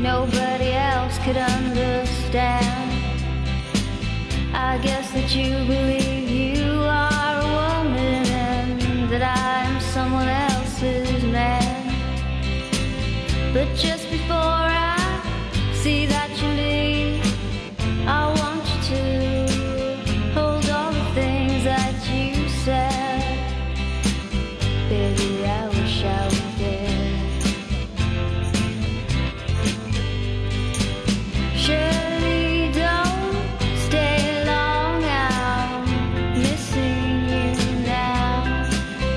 nobody else could understand. I guess that you believe you are a woman and that I'm someone else's man. But just before I see that you leave, I want you to hold all the things that you said. Baby, I wish I was there. Surely don't stay long, I'm missing you now.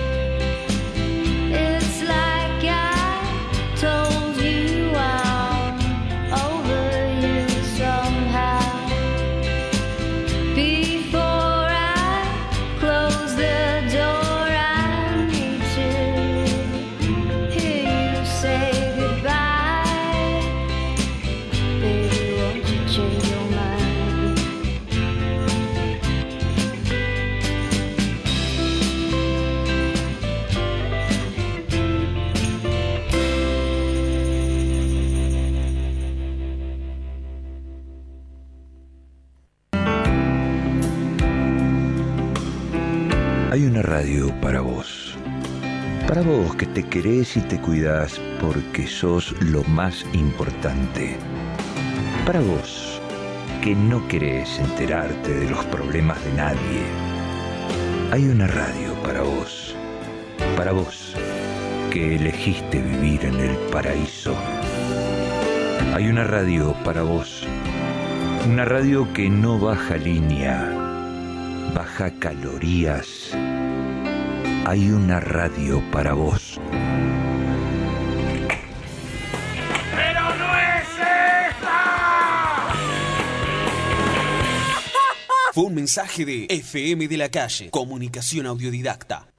It's like I told you I'm over you somehow. Before I close the door, I need to hear you say goodbye. Baby, won't you change your mind? Hay una radio para vos. Para vos que te querés y te cuidás porque sos lo más importante. Para vos que no querés enterarte de los problemas de nadie. Hay una radio para vos. Para vos que elegiste vivir en el paraíso. Hay una radio para vos. Una radio que no baja línea, baja calorías. Hay una radio para vos. ¡Pero no es esta! Fue un mensaje de FM de la Calle, Comunicación Audiodidacta.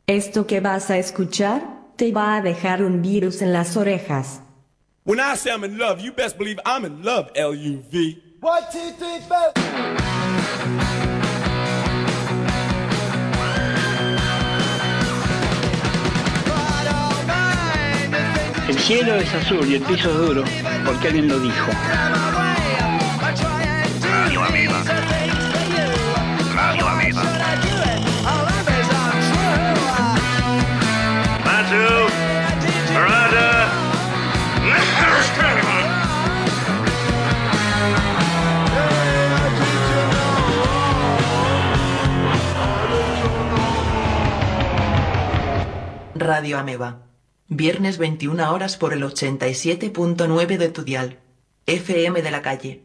Esto que vas a escuchar te va a dejar un virus en las orejas. When I say I'm in love, you best believe I'm in love, L-U-V. 1, 2, 3, 4. El cielo es azul y el piso es duro, porque alguien lo dijo. Radio Ameba. Radio Ameba. Matthew, Arada, Radio Ameba. Viernes 21 horas por el 87.9 de tu dial. FM de la calle.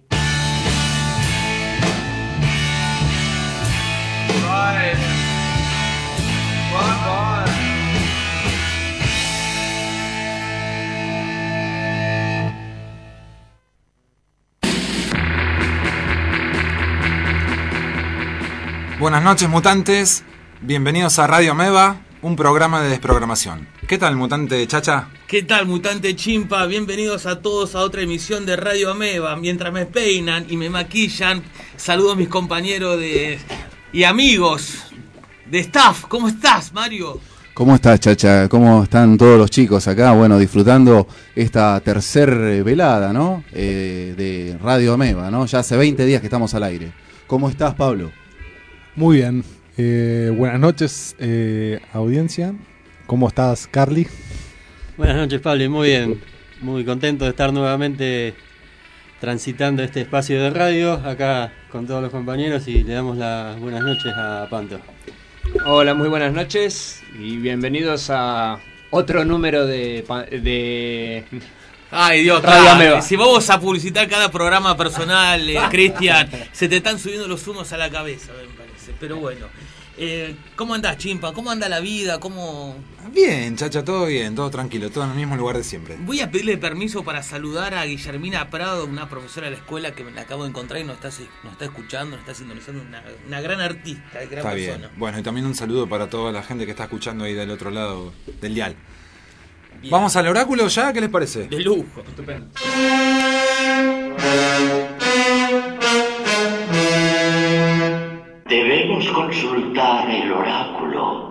Buenas noches, mutantes. Bienvenidos a Radio Ameba, un programa de desprogramación. ¿Qué tal, mutante Chacha? ¿Qué tal, mutante Chimpa? Bienvenidos a todos a otra emisión de Radio Ameba. Mientras me peinan y me maquillan, saludo a mis compañeros y amigos de staff. ¿Cómo estás, Mario? ¿Cómo estás, Chacha? ¿Cómo están todos los chicos acá? Bueno, disfrutando esta tercer velada, ¿no? De Radio Ameba, ¿no? Ya hace 20 días que estamos al aire. ¿Cómo estás, Pablo? Muy bien. Buenas noches, audiencia. ¿Cómo estás, Carly? Buenas noches, Pablo. Muy bien. Muy contento de estar nuevamente transitando este espacio de radio acá con todos los compañeros y le damos las buenas noches a Panto. Hola, muy buenas noches y bienvenidos a otro número de Ay, Dios, Radio Ameba. Si vamos a publicitar cada programa personal, Cristian, se te están subiendo los humos a la cabeza, me parece. Pero bueno, ¿cómo andás, Chimpa? ¿Cómo anda la vida? ¿Cómo...? Bien, Chacha, todo bien, todo tranquilo, todo en el mismo lugar de siempre. Voy a pedirle permiso para saludar a Guillermina Prado, una profesora de la escuela que me la acabo de encontrar y nos está escuchando, nos está sintonizando, una gran artista, gran está persona. Bien. Bueno, y también un saludo para toda la gente que está escuchando ahí del otro lado del dial. Bien. ¿Vamos al oráculo ya? ¿Qué les parece? De lujo. Estupendo. Debemos consultar el oráculo.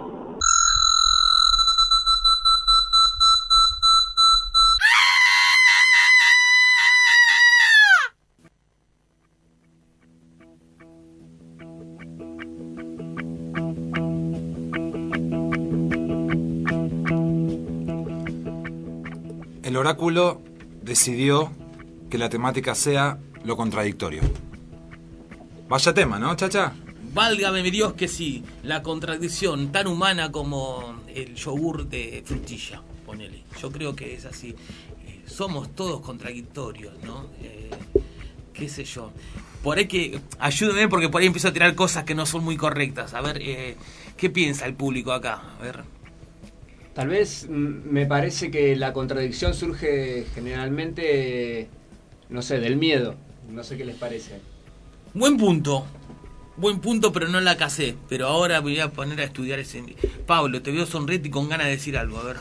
El oráculo decidió que la temática sea lo contradictorio. Vaya tema, ¿no, Chacha? Válgame mi Dios que sí, la contradicción tan humana como el yogur de frutilla, ponele. Yo creo que es así. Somos todos contradictorios, ¿no? Qué sé yo. Por ahí que, ayúdenme porque por ahí empiezo a tirar cosas que no son muy correctas. A ver, ¿qué piensa el público acá? A ver. Tal vez me parece que la contradicción surge generalmente, no sé, del miedo. No sé qué les parece. Buen punto, pero no la casé. Pero ahora voy a poner a estudiar ese... Pablo, te veo sonriente y con ganas de decir algo, a ver.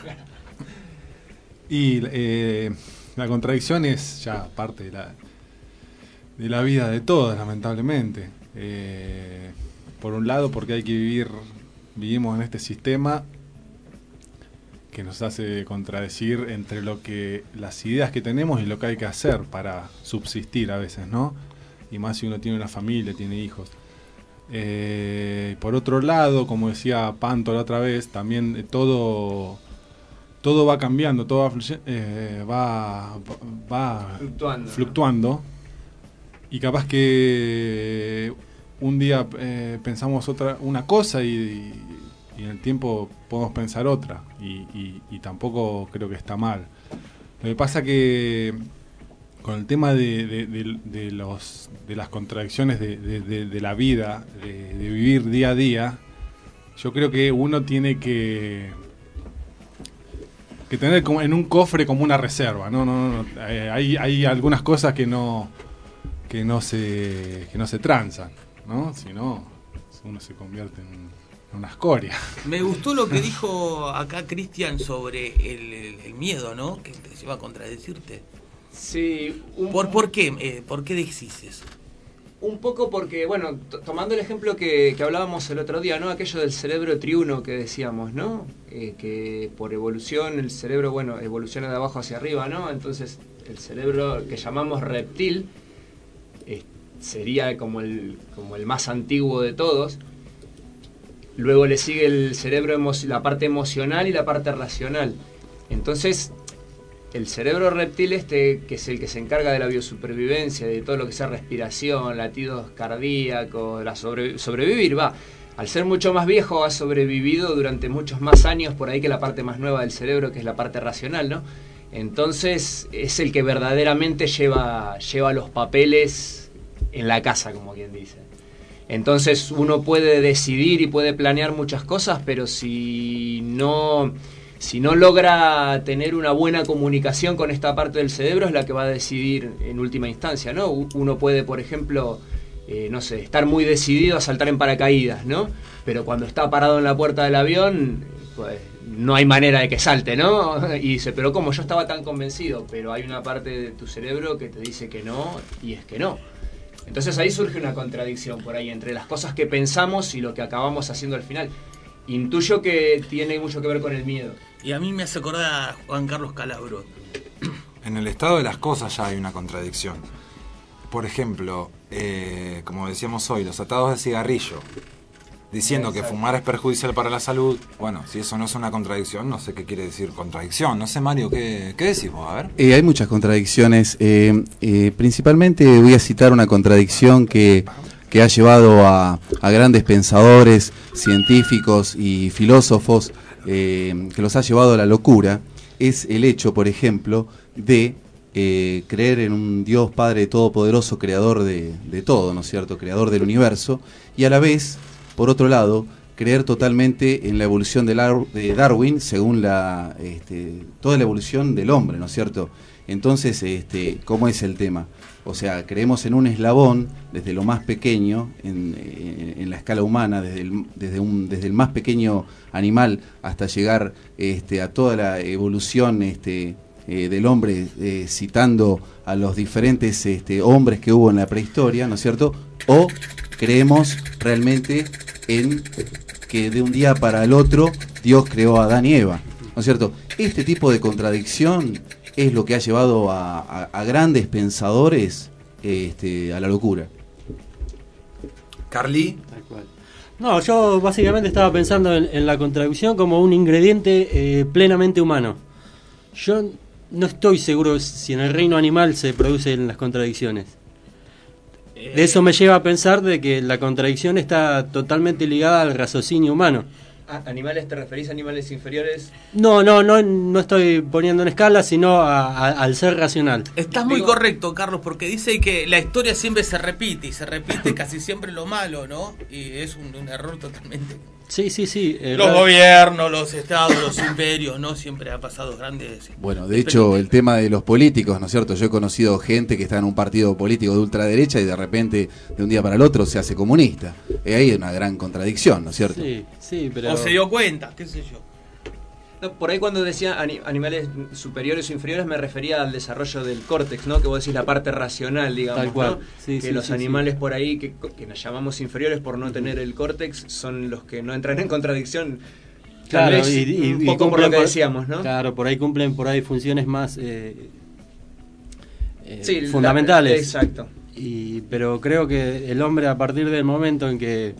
Y la contradicción es ya parte de la vida de todos, lamentablemente. Por un lado, porque vivimos en este sistema que nos hace contradecir entre las ideas que tenemos y lo que hay que hacer para subsistir a veces, ¿no? Y más si uno tiene una familia, tiene hijos. Por otro lado, como decía Panto la otra vez, también todo va cambiando, todo va fluctuando. Y capaz que un día pensamos una cosa y en el tiempo podemos pensar otra. Y tampoco creo que está mal. Lo que pasa que con el tema de las contradicciones de la vida, de vivir día a día, yo creo que uno tiene que tener como en un cofre como una reserva, ¿no? Hay algunas cosas que no se transan, ¿no? Si no, uno se convierte una escoria. Me gustó lo que dijo acá Cristian sobre el miedo, ¿no? Que te lleva a contradecirte. Sí. ¿Por qué? ¿Por qué decís eso? Un poco porque, bueno, tomando el ejemplo que hablábamos el otro día, ¿no? Aquello del cerebro triuno que decíamos, ¿no? Que por evolución el cerebro, bueno, evoluciona de abajo hacia arriba, ¿no? Entonces el cerebro que llamamos reptil sería como el más antiguo de todos. Luego le sigue el cerebro, la parte emocional y la parte racional. Entonces el cerebro reptil que es el que se encarga de la biosupervivencia, de todo lo que sea respiración, latidos cardíacos, sobrevivir, al ser mucho más viejo ha sobrevivido durante muchos más años por ahí que la parte más nueva del cerebro, que es la parte racional, ¿no? Entonces es el que verdaderamente lleva los papeles en la casa, como quien dice. Entonces uno puede decidir y puede planear muchas cosas, pero si no logra tener una buena comunicación con esta parte del cerebro, es la que va a decidir en última instancia, ¿no? Uno puede, por ejemplo, no sé, estar muy decidido a saltar en paracaídas, ¿no? Pero cuando está parado en la puerta del avión, pues no hay manera de que salte, ¿no? Y dice, pero ¿cómo? Yo estaba tan convencido, pero hay una parte de tu cerebro que te dice que no, y es que no. Entonces ahí surge una contradicción por ahí entre las cosas que pensamos y lo que acabamos haciendo al final. Intuyo que tiene mucho que ver con el miedo. Y a mí me hace acordar a Juan Carlos Calabro. En el estado de las cosas ya hay una contradicción. Por ejemplo, como decíamos hoy, los atados de cigarrillo, diciendo que fumar es perjudicial para la salud. Bueno, si eso no es una contradicción, no sé qué quiere decir contradicción. No sé, Mario, ¿qué decís vos? A ver. Hay muchas contradicciones. Principalmente voy a citar una contradicción que ha llevado a grandes pensadores, científicos y filósofos, que los ha llevado a la locura. Es el hecho, por ejemplo, de creer en un Dios Padre Todopoderoso, creador de todo, ¿no es cierto? Creador del universo, y a la vez, por otro lado, creer totalmente en la evolución de Darwin, según toda la evolución del hombre, ¿no es cierto? Entonces, ¿cómo es el tema? O sea, creemos en un eslabón desde lo más pequeño, en la escala humana, desde el más pequeño animal hasta llegar a toda la evolución del hombre, citando a los diferentes hombres que hubo en la prehistoria, ¿no es cierto? O creemos realmente en que de un día para el otro Dios creó a Adán y Eva, ¿no es cierto? Este tipo de contradicción es lo que ha llevado a grandes pensadores a la locura. Carly. Tal cual. No, yo básicamente estaba pensando en la contradicción como un ingrediente plenamente humano. Yo no estoy seguro si en el reino animal se producen las contradicciones. De eso me lleva a pensar de que la contradicción está totalmente ligada al raciocinio humano. ¿Animales te referís a animales inferiores? No estoy poniendo en escala, sino al ser racional. Estás muy correcto, Carlos, porque dice que la historia siempre se repite, y se repite casi siempre lo malo, ¿no? Y es un error totalmente. Sí. Los gobiernos, los estados, los imperios, ¿no? Siempre ha pasado grandes... Bueno, de hecho, el tema de los políticos, ¿no es cierto? Yo he conocido gente que está en un partido político de ultraderecha y de repente, de un día para el otro, se hace comunista. Ahí hay una gran contradicción, ¿no es cierto? Sí, pero... O se dio cuenta, qué sé yo. No, por ahí cuando decía animales superiores o inferiores me refería al desarrollo del córtex, ¿no? Que vos decís la parte racional, digamos, tal cual. ¿no? Que los animales por ahí que nos llamamos inferiores por no tener el córtex son los que no entran en contradicción. Claro, vez, y un poco por lo que decíamos, ¿no? Claro, por ahí cumplen funciones más fundamentales. Exacto. Pero creo que el hombre, a partir del momento en que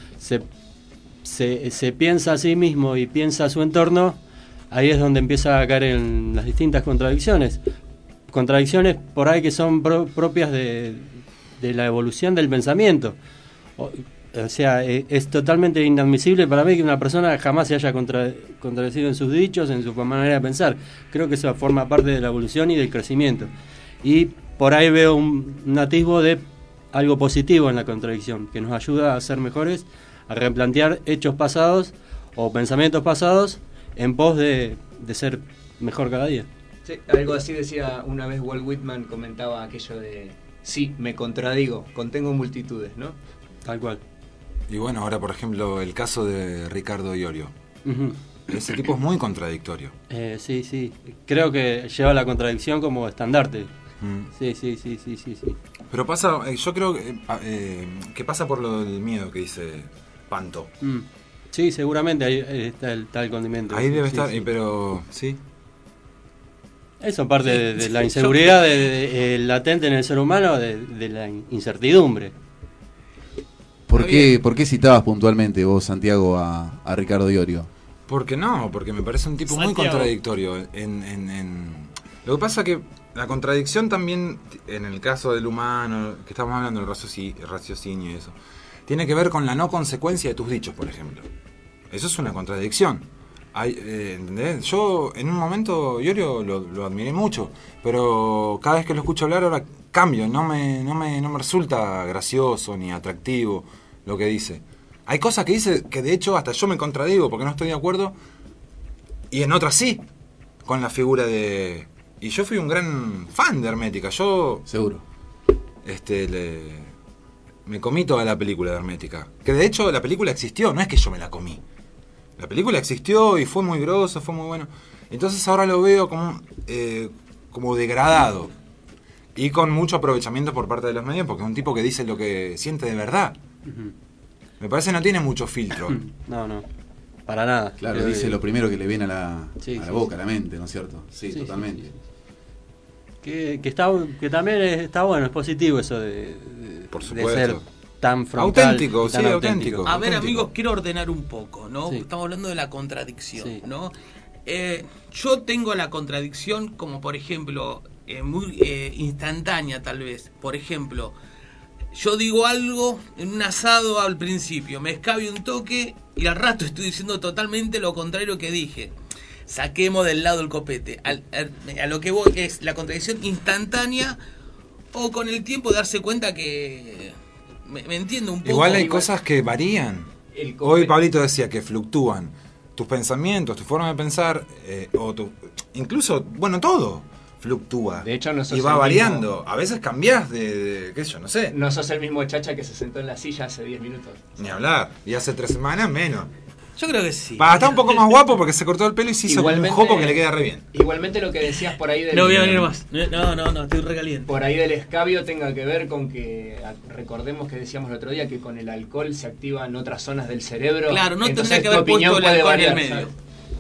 se piensa a sí mismo y piensa a su entorno, ahí es donde empieza a caer en las distintas contradicciones. Contradicciones por ahí que son propias de la evolución del pensamiento. O sea, es totalmente inadmisible para mí que una persona jamás se haya contradecido en sus dichos, en su manera de pensar. Creo que eso forma parte de la evolución y del crecimiento. Y por ahí veo un atisbo de algo positivo en la contradicción, que nos ayuda a ser mejores, a replantear hechos pasados o pensamientos pasados en pos de ser mejor cada día. Sí, algo así decía una vez Walt Whitman, comentaba aquello de sí, me contradigo, contengo multitudes, ¿no? Tal cual. Y bueno, ahora por ejemplo el caso de Ricardo Iorio. Ese tipo es muy contradictorio. Sí. Creo que lleva la contradicción como estandarte. Sí. Pero pasa, yo creo que pasa por lo del miedo que dice Panto. Sí, seguramente ahí está el condimento. Ahí debe estar, pero sí. Eso parte de la inseguridad latente en el ser humano, de la incertidumbre. ¿Por qué citabas puntualmente vos, Santiago, a Ricardo Iorio? Porque me parece un tipo muy contradictorio. Lo que pasa que la contradicción también, en el caso del humano, que estamos hablando del raciocinio y eso, tiene que ver con la no consecuencia de tus dichos, por ejemplo. Eso es una contradicción. ¿Entendés? Yo en un momento Iorio lo admiré mucho, pero cada vez que lo escucho hablar ahora cambio, no me resulta gracioso ni atractivo lo que dice. Hay cosas que dice que de hecho hasta yo me contradigo porque no estoy de acuerdo, y en otras sí, con la figura de... Y yo fui un gran fan de Hermética, Seguro. Me comí toda la película de Hermética, que de hecho la película existió, no es que yo me la comí. La película existió y fue muy grosa, fue muy bueno. Entonces ahora lo veo como degradado y con mucho aprovechamiento por parte de los medios, porque es un tipo que dice lo que siente de verdad. Me parece que no tiene mucho filtro. No, para nada. Claro, dice lo primero que le viene a la boca, a la mente, ¿no es cierto? Sí, totalmente. Que también está bueno, es positivo eso de ser tan frontal. Auténtico, tan auténtico. A ver, amigos, quiero ordenar un poco, ¿no? Estamos hablando de la contradicción, ¿no? Yo tengo la contradicción como, por ejemplo, muy instantánea tal vez. Por ejemplo, yo digo algo en un asado al principio, me escabio un toque y al rato estoy diciendo totalmente lo contrario que dije. Saquemos del lado el copete. A lo que voy es la contradicción instantánea, o con el tiempo darse cuenta que... Me entiendo un poco. Igual hay cosas que varían. Hoy Pablito decía que fluctúan tus pensamientos, tu forma de pensar, incluso, bueno, todo fluctúa. De hecho, no sos y va el variando. mismo. A veces cambiás de qué sé yo, no sé. No sos el mismo chacha que se sentó en la silla hace 10 minutos. Ni hablar. Y hace 3 semanas menos. Yo creo que sí. Está un poco más guapo porque se cortó el pelo y se hizo un jopo que le queda re bien. Igualmente lo que decías por ahí del... No voy a venir más. No, estoy recaliente. Por ahí del escabio tenga que ver con que, recordemos que decíamos el otro día, que con el alcohol se activan otras zonas del cerebro. Claro, no entonces tendría que haber puesto el alcohol en el medio. ¿sabes?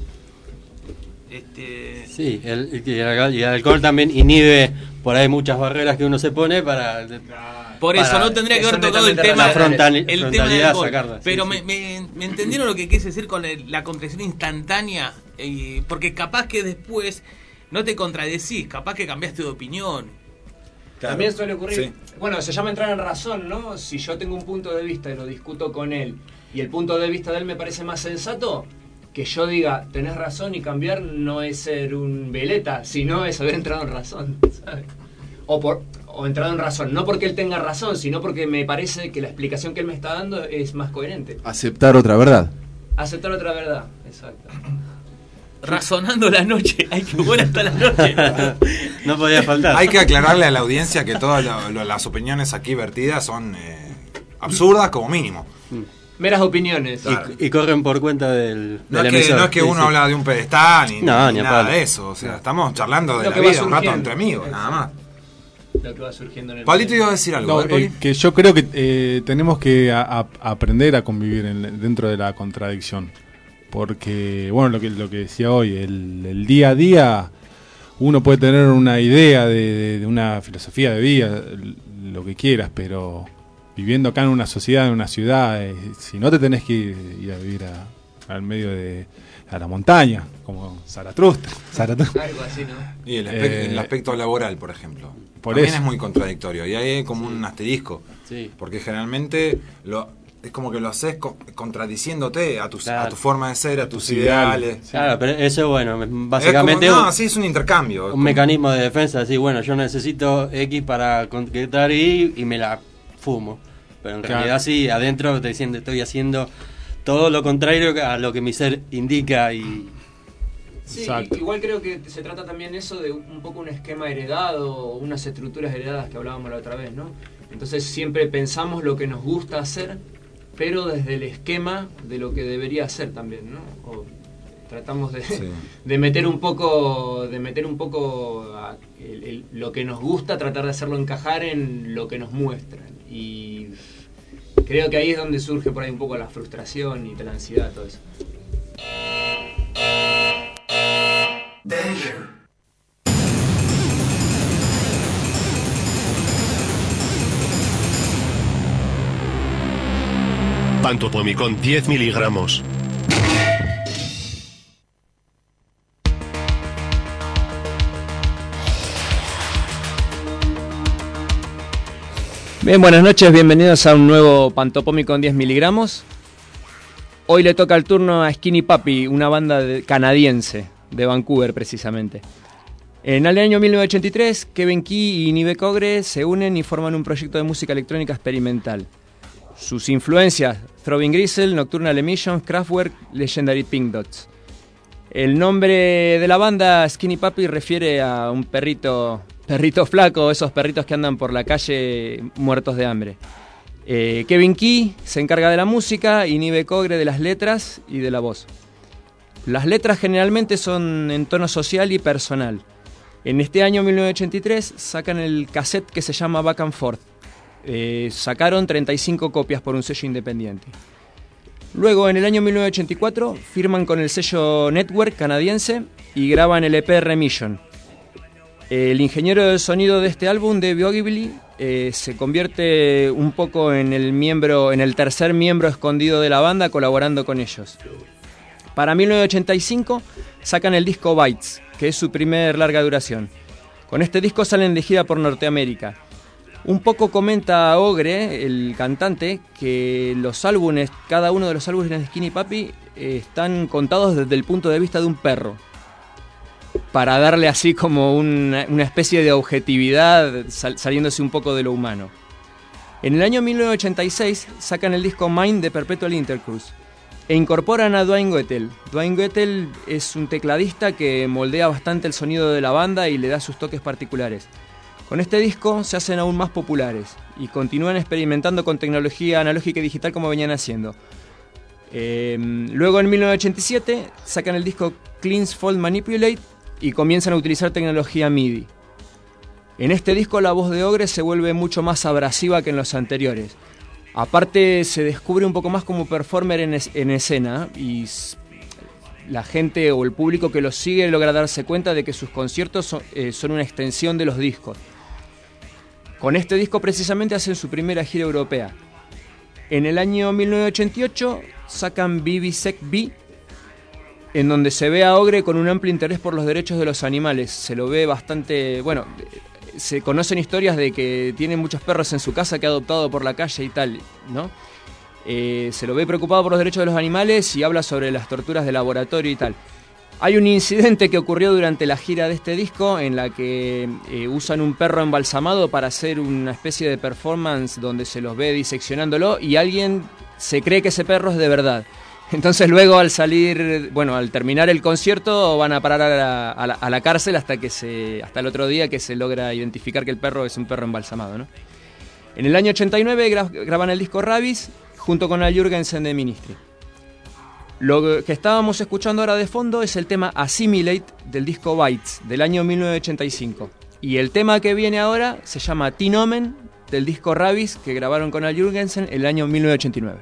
Sí, el alcohol también inhibe por ahí muchas barreras que uno se pone para... Por eso no tendría que haber tocado el tema del alcohol. Sacarla. Pero me entendieron lo que quise decir con la contradicción instantánea, porque capaz que después no te contradecís, capaz que cambiaste de opinión. Claro. También suele ocurrir, bueno, se llama entrar en razón, ¿no? Si yo tengo un punto de vista y lo discuto con él, y el punto de vista de él me parece más sensato, que yo diga, tenés razón, y cambiar no es ser un veleta, sino es haber entrado en razón, ¿sabes? O entrado en razón, no porque él tenga razón, sino porque me parece que la explicación que él me está dando es más coherente. Aceptar otra verdad. Aceptar otra verdad, exacto. Razonando la noche, hay que volver hasta la noche. No podía faltar. Hay que aclararle a la audiencia que todas las opiniones aquí vertidas son absurdas como mínimo. Meras opiniones. Claro. Y corren por cuenta del emisor. No es que uno habla de un pedestal ni nada de eso. O sea, no. Estamos charlando de la vida un rato entre amigos, nada más. Lo que va surgiendo en el Pablito iba a decir algo. Que yo creo que tenemos que aprender a convivir dentro de la contradicción. Porque, bueno, lo que decía hoy, el día a día, uno puede tener una idea de una filosofía de vida, lo que quieras, pero viviendo acá en una sociedad, en una ciudad, si no te tenés que ir a vivir al medio a la montaña, como Zaratustra. Algo así, ¿no? Y el aspecto laboral, por ejemplo. También es muy contradictorio. Y ahí hay como un asterisco. Sí. Porque generalmente es como que lo haces contradiciéndote a tu forma de ser, a tus ideales. Claro, pero eso, bueno, básicamente es un intercambio. Un mecanismo de defensa, así, bueno, yo necesito X para concretar Y me la fumo. Pero en realidad sí, adentro estoy haciendo todo lo contrario a lo que mi ser indica y... Sí, igual creo que se trata también eso de un poco un esquema heredado, unas estructuras heredadas que hablábamos la otra vez, ¿no? Entonces siempre pensamos lo que nos gusta hacer pero desde el esquema de lo que debería ser también, ¿no? O tratamos de meter un poco lo que nos gusta, tratar de hacerlo encajar en lo que nos muestran. Y creo que ahí es donde surge por ahí un poco la frustración y la ansiedad, todo eso. Danger. Pantopomicón 10 miligramos. Bien, buenas noches, bienvenidos a un nuevo Pantopomicón 10 miligramos. Hoy le toca el turno a Skinny Puppy, una banda canadiense, de Vancouver precisamente. En el año 1983, Kevin Key y Nive Cogre se unen y forman un proyecto de música electrónica experimental. Sus influencias: Throbbing Gristle, Nocturnal Emissions, Kraftwerk, Legendary Pink Dots. El nombre de la banda, Skinny Puppy, refiere a un perrito flaco, esos perritos que andan por la calle muertos de hambre. Kevin Key se encarga de la música y Nive Cogre de las letras y de la voz. Las letras generalmente son en tono social y personal. En este año 1983 sacan el cassette que se llama Back and Forth. Sacaron 35 copias por un sello independiente. Luego, en el año 1984, firman con el sello Network canadiense y graban el EP Remission. El ingeniero de sonido de este álbum, Dave Ogilvy, se convierte un poco en el tercer miembro escondido de la banda, colaborando con ellos. Para 1985 sacan el disco Bytes, que es su primer larga duración. Con este disco salen de gira por Norteamérica. Un poco comenta Ogre, el cantante, que cada uno de los álbumes de Skinny Puppy están contados desde el punto de vista de un perro, para darle así como una especie de objetividad, saliéndose un poco de lo humano. En el año 1986 sacan el disco Mind de Perpetual Intercourse e incorporan a Dwayne Goethel. Dwayne Goethel es un tecladista que moldea bastante el sonido de la banda y le da sus toques particulares. Con este disco se hacen aún más populares y continúan experimentando con tecnología analógica y digital como venían haciendo. Luego, en 1987, sacan el disco Cleanse Fold Manipulate y comienzan a utilizar tecnología MIDI. En este disco la voz de Ogre se vuelve mucho más abrasiva que en los anteriores. Aparte, se descubre un poco más como performer en escena, y la gente o el público que los sigue logra darse cuenta de que sus conciertos son una extensión de los discos. Con este disco precisamente hacen su primera gira europea. En el año 1988 sacan Vivisect B, en donde se ve a Ogre con un amplio interés por los derechos de los animales. Se lo ve bastante... Bueno, se conocen historias de que tiene muchos perros en su casa que ha adoptado por la calle y tal, ¿no? Se lo ve preocupado por los derechos de los animales y habla sobre las torturas de laboratorio y tal. Hay un incidente que ocurrió durante la gira de este disco en la que usan un perro embalsamado para hacer una especie de performance donde se los ve diseccionándolo y alguien se cree que ese perro es de verdad. Entonces luego al terminar el concierto van a parar a la cárcel hasta el otro día que se logra identificar que el perro es un perro embalsamado, ¿no? En el año 89 graban el disco Ravis junto con Al Jurgensen de Ministry. Lo que estábamos escuchando ahora de fondo es el tema Assimilate del disco Bytes del año 1985. Y el tema que viene ahora se llama Teen Omen del disco Ravis que grabaron con Al Jurgensen el año 1989.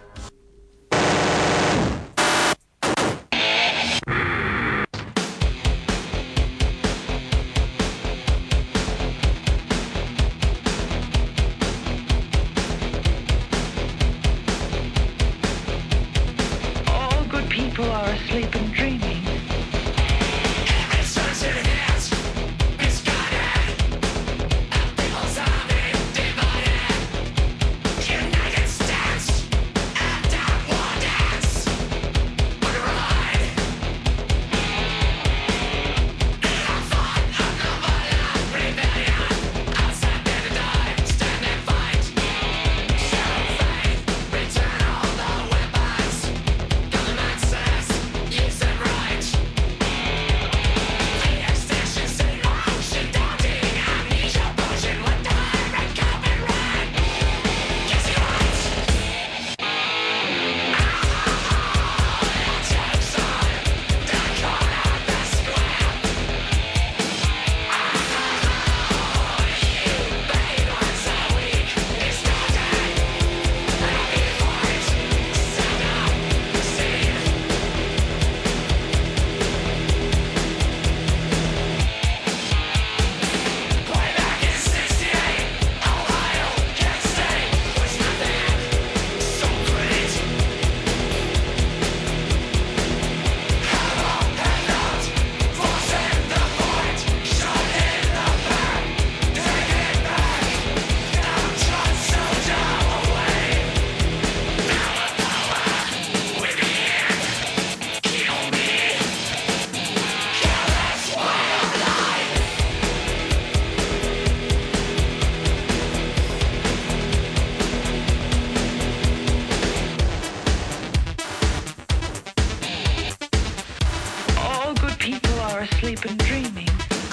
dreaming.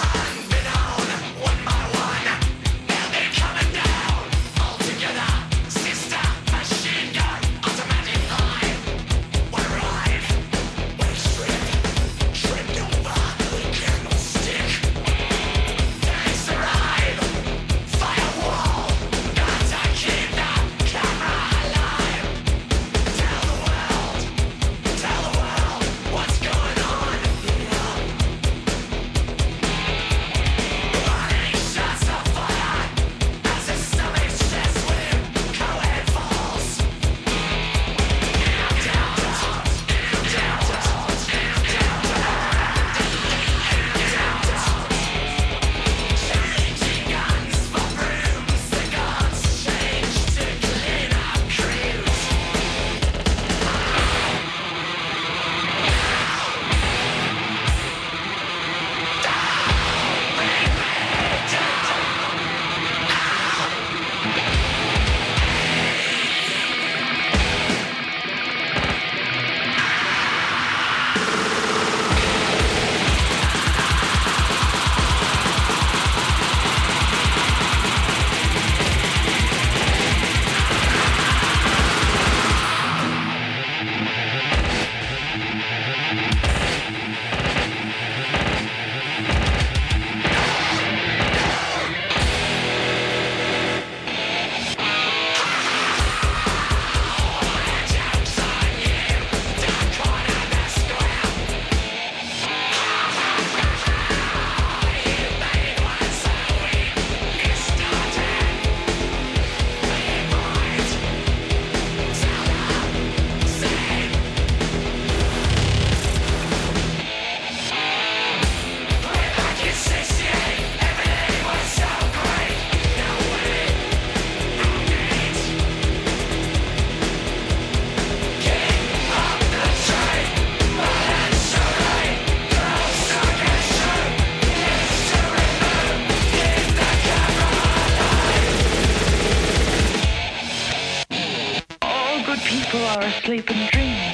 People are asleep and dreaming.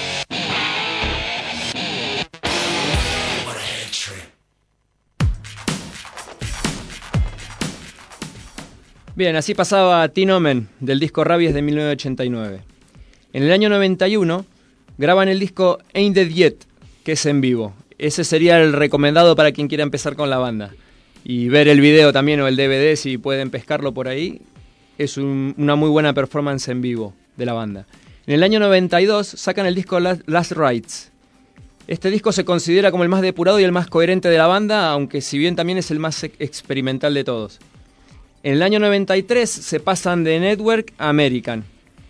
Bien, así pasaba Teen Omen del disco Rabies de 1989. En el año 91 graban el disco Ain't Dead Yet, que es en vivo. Ese sería el recomendado para quien quiera empezar con la banda. Y ver el video también o el DVD si pueden pescarlo por ahí. Es una muy buena performance en vivo de la banda. En el año 92 sacan el disco Last Rites. Este disco se considera como el más depurado y el más coherente de la banda, aunque si bien también es el más experimental de todos. En el año 93 se pasan de Network a American.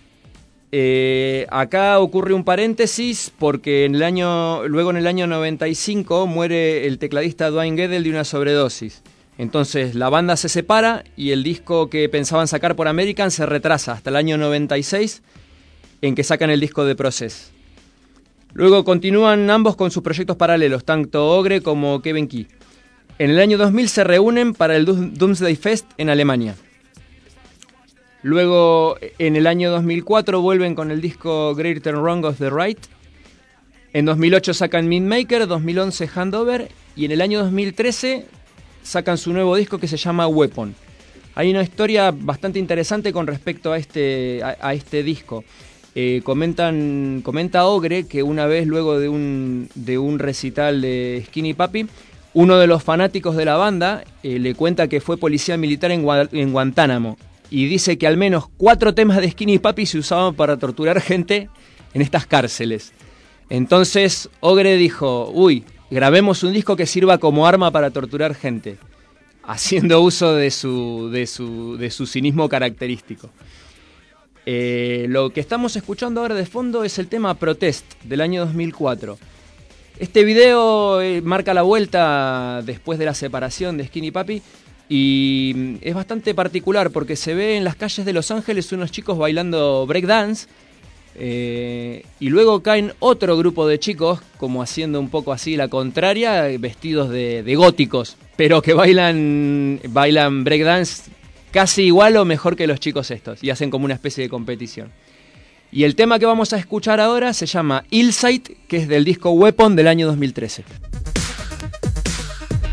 Acá ocurre un paréntesis porque luego en el año 95 muere el tecladista Dwayne Gedel de una sobredosis. Entonces la banda se separa y el disco que pensaban sacar por American se retrasa hasta el año 96 en que sacan el disco de Process. Luego continúan ambos con sus proyectos paralelos, tanto Ogre como Kevin Key. En el año 2000 se reúnen para el Doomsday Fest en Alemania. Luego en el año 2004 vuelven con el disco Greater Wrong of the Right. En 2008 sacan Midmaker, 2011 Handover y en el año 2013 sacan su nuevo disco que se llama Weapon. Hay una historia bastante interesante con respecto a este disco. Comenta Ogre que una vez luego de un recital de Skinny Puppy, uno de los fanáticos de la banda le cuenta que fue policía militar en Guantánamo y dice que al menos 4 temas de Skinny Puppy se usaban para torturar gente en estas cárceles. Entonces Ogre dijo, grabemos un disco que sirva como arma para torturar gente, haciendo uso de su cinismo característico. Lo que estamos escuchando ahora de fondo es el tema Protest del año 2004. Este video marca la vuelta después de la separación de Skinny Puppy y es bastante particular porque se ve en las calles de Los Ángeles unos chicos bailando breakdance y luego caen otro grupo de chicos como haciendo un poco así la contraria, vestidos de góticos, pero que bailan breakdance casi igual o mejor que los chicos estos y hacen como una especie de competición. Y el tema que vamos a escuchar ahora se llama Hillside, que es del disco Weapon del año 2013.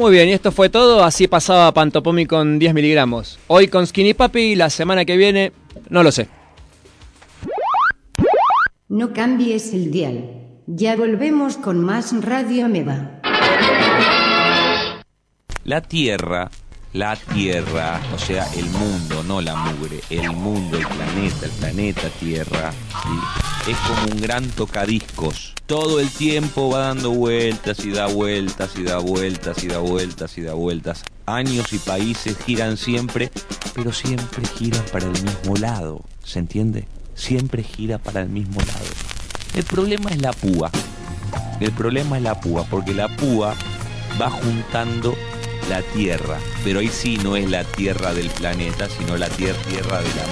Muy bien, y esto fue todo. Así pasaba Pantopomi con 10 miligramos. Hoy con Skinny Papi, la semana que viene, no lo sé. No cambies el dial. Ya volvemos con más Radio Ameba. La Tierra, o sea, el mundo, no la mugre, el mundo, el planeta Tierra, ¿sí? Es como un gran tocadiscos. Todo el tiempo va dando vueltas y da vueltas y da vueltas y da vueltas y da vueltas. Años y países giran siempre, pero siempre giran para el mismo lado. ¿Se entiende? Siempre gira para el mismo lado. El problema es la púa. Porque la púa va juntando la Tierra, pero ahí sí no es la Tierra del planeta, sino la tierra de la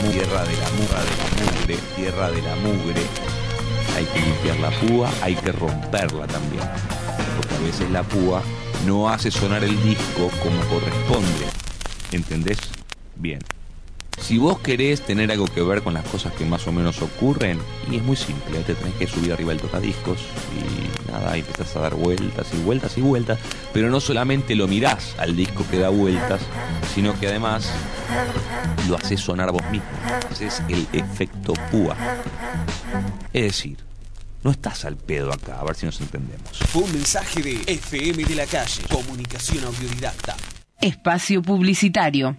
mugre. Hay que limpiar la púa, hay que romperla también, porque a veces la púa no hace sonar el disco como corresponde. ¿Entendés? Bien. Si vos querés tener algo que ver con las cosas que más o menos ocurren, y es muy simple, te tenés que subir arriba del tocadiscos y nada, y empezás a dar vueltas y vueltas y vueltas, pero no solamente lo mirás al disco que da vueltas, sino que además lo haces sonar vos mismo, haces el efecto púa. Es decir, no estás al pedo acá, a ver si nos entendemos. Fue un mensaje de FM de la Calle, comunicación autodidacta. Espacio publicitario.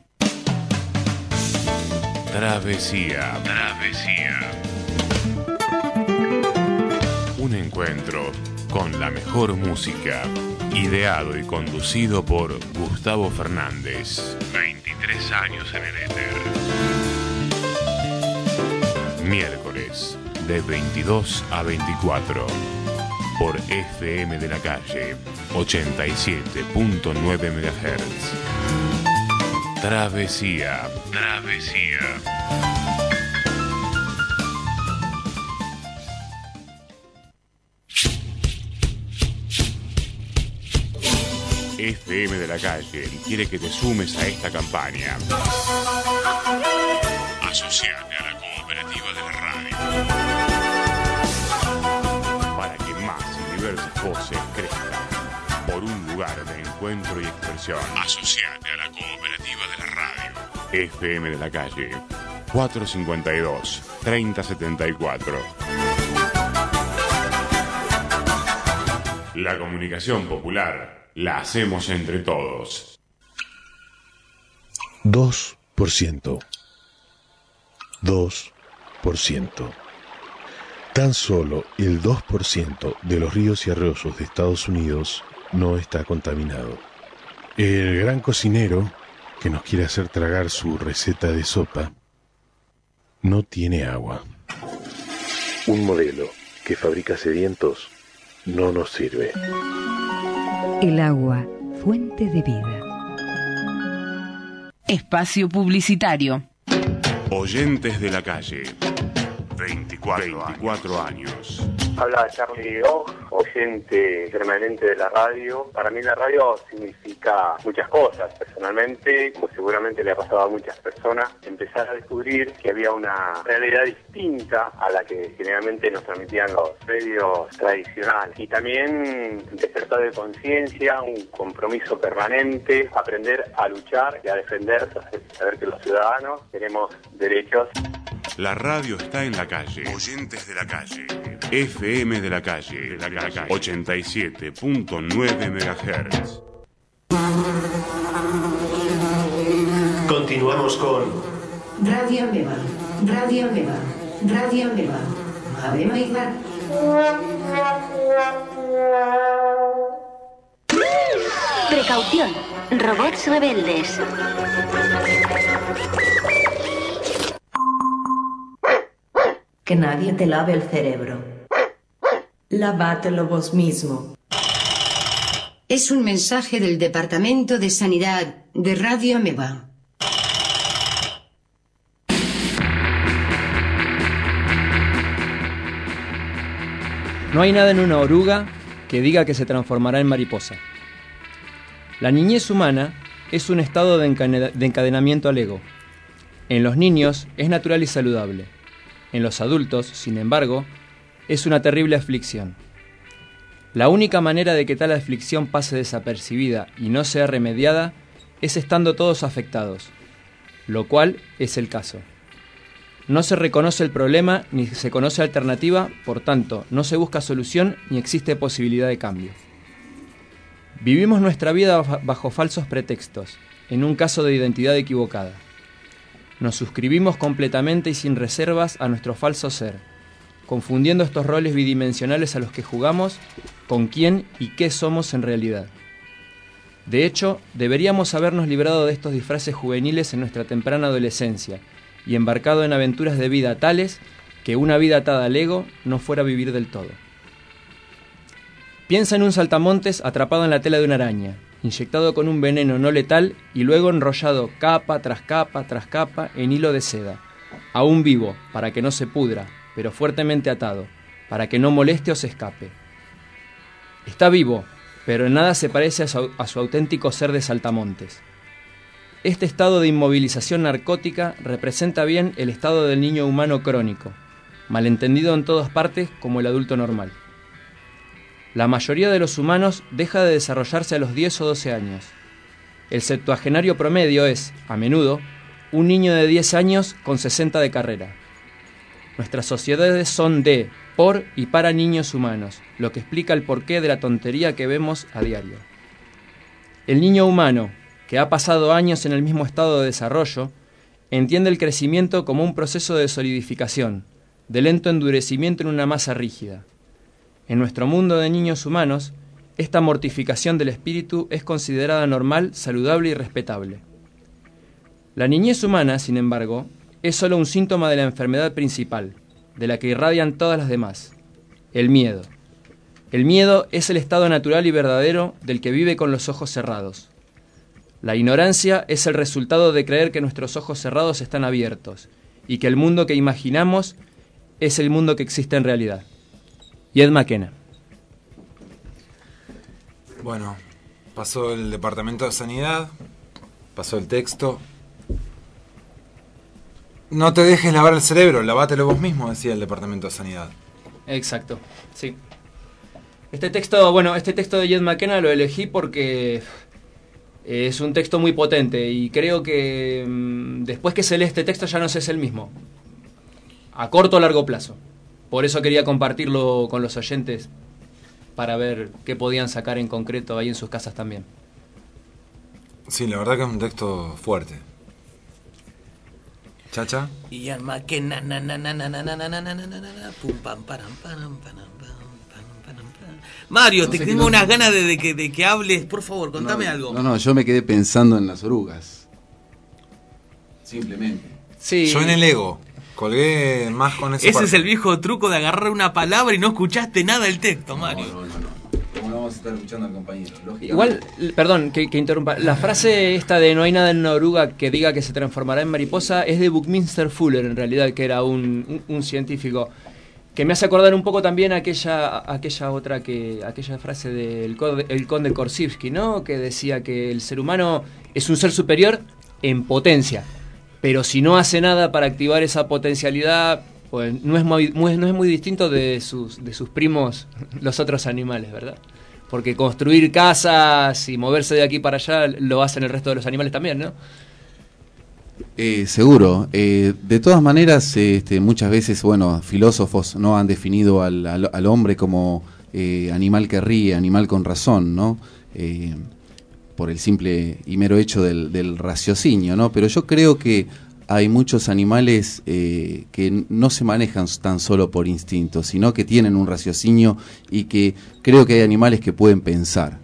Travesía. Un encuentro con la mejor música, ideado y conducido por Gustavo Fernández. 23 años en el éter. Miércoles, de 22 a 24, por FM de la Calle, 87.9 MHz. Travesía. FM de la Calle quiere que te sumes a esta campaña. Asociate a la cooperativa de la radio. Para que más y diversas voces crezcan por un lugar de encuentro y expresión. Asociate a la cooperativa de la radio. FM de la Calle, 452-3074. La comunicación popular la hacemos entre todos. 2%. 2%. Tan solo el 2% de los ríos y arroyos de Estados Unidos no está contaminado. El gran cocinero que nos quiere hacer tragar su receta de sopa no tiene agua. Un modelo que fabrica sedientos no nos sirve. El agua, fuente de vida. Espacio publicitario. Oyentes de la Calle, 24 años. Habla Charlie Og, oyente permanente de la radio. Para mí la radio significa muchas cosas. Personalmente, como seguramente le ha pasado a muchas personas, empezar a descubrir que había una realidad distinta a la que generalmente nos transmitían los medios tradicionales. Y también despertar de conciencia, un compromiso permanente, aprender a luchar y a defender, saber que los ciudadanos tenemos derechos. La radio está en la calle. Oyentes de la Calle. FM de la Calle. 87.9 MHz. Continuamos con Radio Ameba. Ameba Isla. Precaución, robots rebeldes. Que nadie te lave el cerebro. Lávátelo vos mismo. Es un mensaje del Departamento de Sanidad de Radio Ameba. No hay nada en una oruga que diga que se transformará en mariposa. La niñez humana es un estado de encadenamiento al ego. En los niños es natural y saludable. En los adultos, sin embargo, es una terrible aflicción. La única manera de que tal aflicción pase desapercibida y no sea remediada es estando todos afectados, lo cual es el caso. No se reconoce el problema ni se conoce alternativa, por tanto, no se busca solución ni existe posibilidad de cambio. Vivimos nuestra vida bajo falsos pretextos, en un caso de identidad equivocada. Nos suscribimos completamente y sin reservas a nuestro falso ser, confundiendo estos roles bidimensionales a los que jugamos con quién y qué somos en realidad. De hecho, deberíamos habernos librado de estos disfraces juveniles en nuestra temprana adolescencia y embarcado en aventuras de vida tales que una vida atada al ego no fuera a vivir del todo. Piensa en un saltamontes atrapado en la tela de una araña, inyectado con un veneno no letal y luego enrollado capa tras capa tras capa en hilo de seda, aún vivo para que no se pudra, pero fuertemente atado, para que no moleste o se escape. Está vivo, pero en nada se parece a su auténtico ser de saltamontes. Este estado de inmovilización narcótica representa bien el estado del niño humano crónico, malentendido en todas partes como el adulto normal. La mayoría de los humanos deja de desarrollarse a los 10 o 12 años. El septuagenario promedio es, a menudo, un niño de 10 años con 60 de carrera. Nuestras sociedades son de, por y para niños humanos, lo que explica el porqué de la tontería que vemos a diario. El niño humano, que ha pasado años en el mismo estado de desarrollo, entiende el crecimiento como un proceso de solidificación, de lento endurecimiento en una masa rígida. En nuestro mundo de niños humanos, esta mortificación del espíritu es considerada normal, saludable y respetable. La niñez humana, sin embargo, es solo un síntoma de la enfermedad principal, de la que irradian todas las demás, el miedo. El miedo es el estado natural y verdadero del que vive con los ojos cerrados. La ignorancia es el resultado de creer que nuestros ojos cerrados están abiertos y que el mundo que imaginamos es el mundo que existe en realidad. Ed McKenna. Bueno, pasó el Departamento de Sanidad, pasó el texto. No te dejes lavar el cerebro, lavátelo vos mismo, decía el Departamento de Sanidad. Exacto, sí. Este texto de Ed McKenna lo elegí porque es un texto muy potente y creo que después que se lee este texto ya no es el mismo. A corto o largo plazo. Por eso quería compartirlo con los oyentes para ver qué podían sacar en concreto ahí en sus casas también. Sí, la verdad que es un texto fuerte. Chacha. Y Ian McKenna, pum pam param param param. Mario, te tengo unas ganas de que hables, por favor, contame algo. No, yo me quedé pensando en las orugas. Simplemente. Sí. Yo en el ego. Colgué más con esa Ese parte. es el viejo truco de agarrar una palabra y no escuchaste nada del texto, Mario. No. ¿Cómo no vamos a estar escuchando al compañero? Igual, perdón, que interrumpa. La frase esta de no hay nada en una oruga que diga que se transformará en mariposa es de Buckminster Fuller, en realidad, que era un científico. Que me hace acordar un poco también aquella frase del conde Korsivsky, ¿no? Que decía que el ser humano es un ser superior en potencia. Pero si no hace nada para activar esa potencialidad, pues no es muy distinto de sus primos, los otros animales, ¿verdad? Porque construir casas y moverse de aquí para allá lo hacen el resto de los animales también, ¿no? Seguro. De todas maneras, muchas veces, filósofos no han definido al hombre como animal que ríe, animal con razón, ¿no? Por el simple y mero hecho del raciocinio, ¿no? Pero yo creo que hay muchos animales que no se manejan tan solo por instinto, sino que tienen un raciocinio y que creo que hay animales que pueden pensar.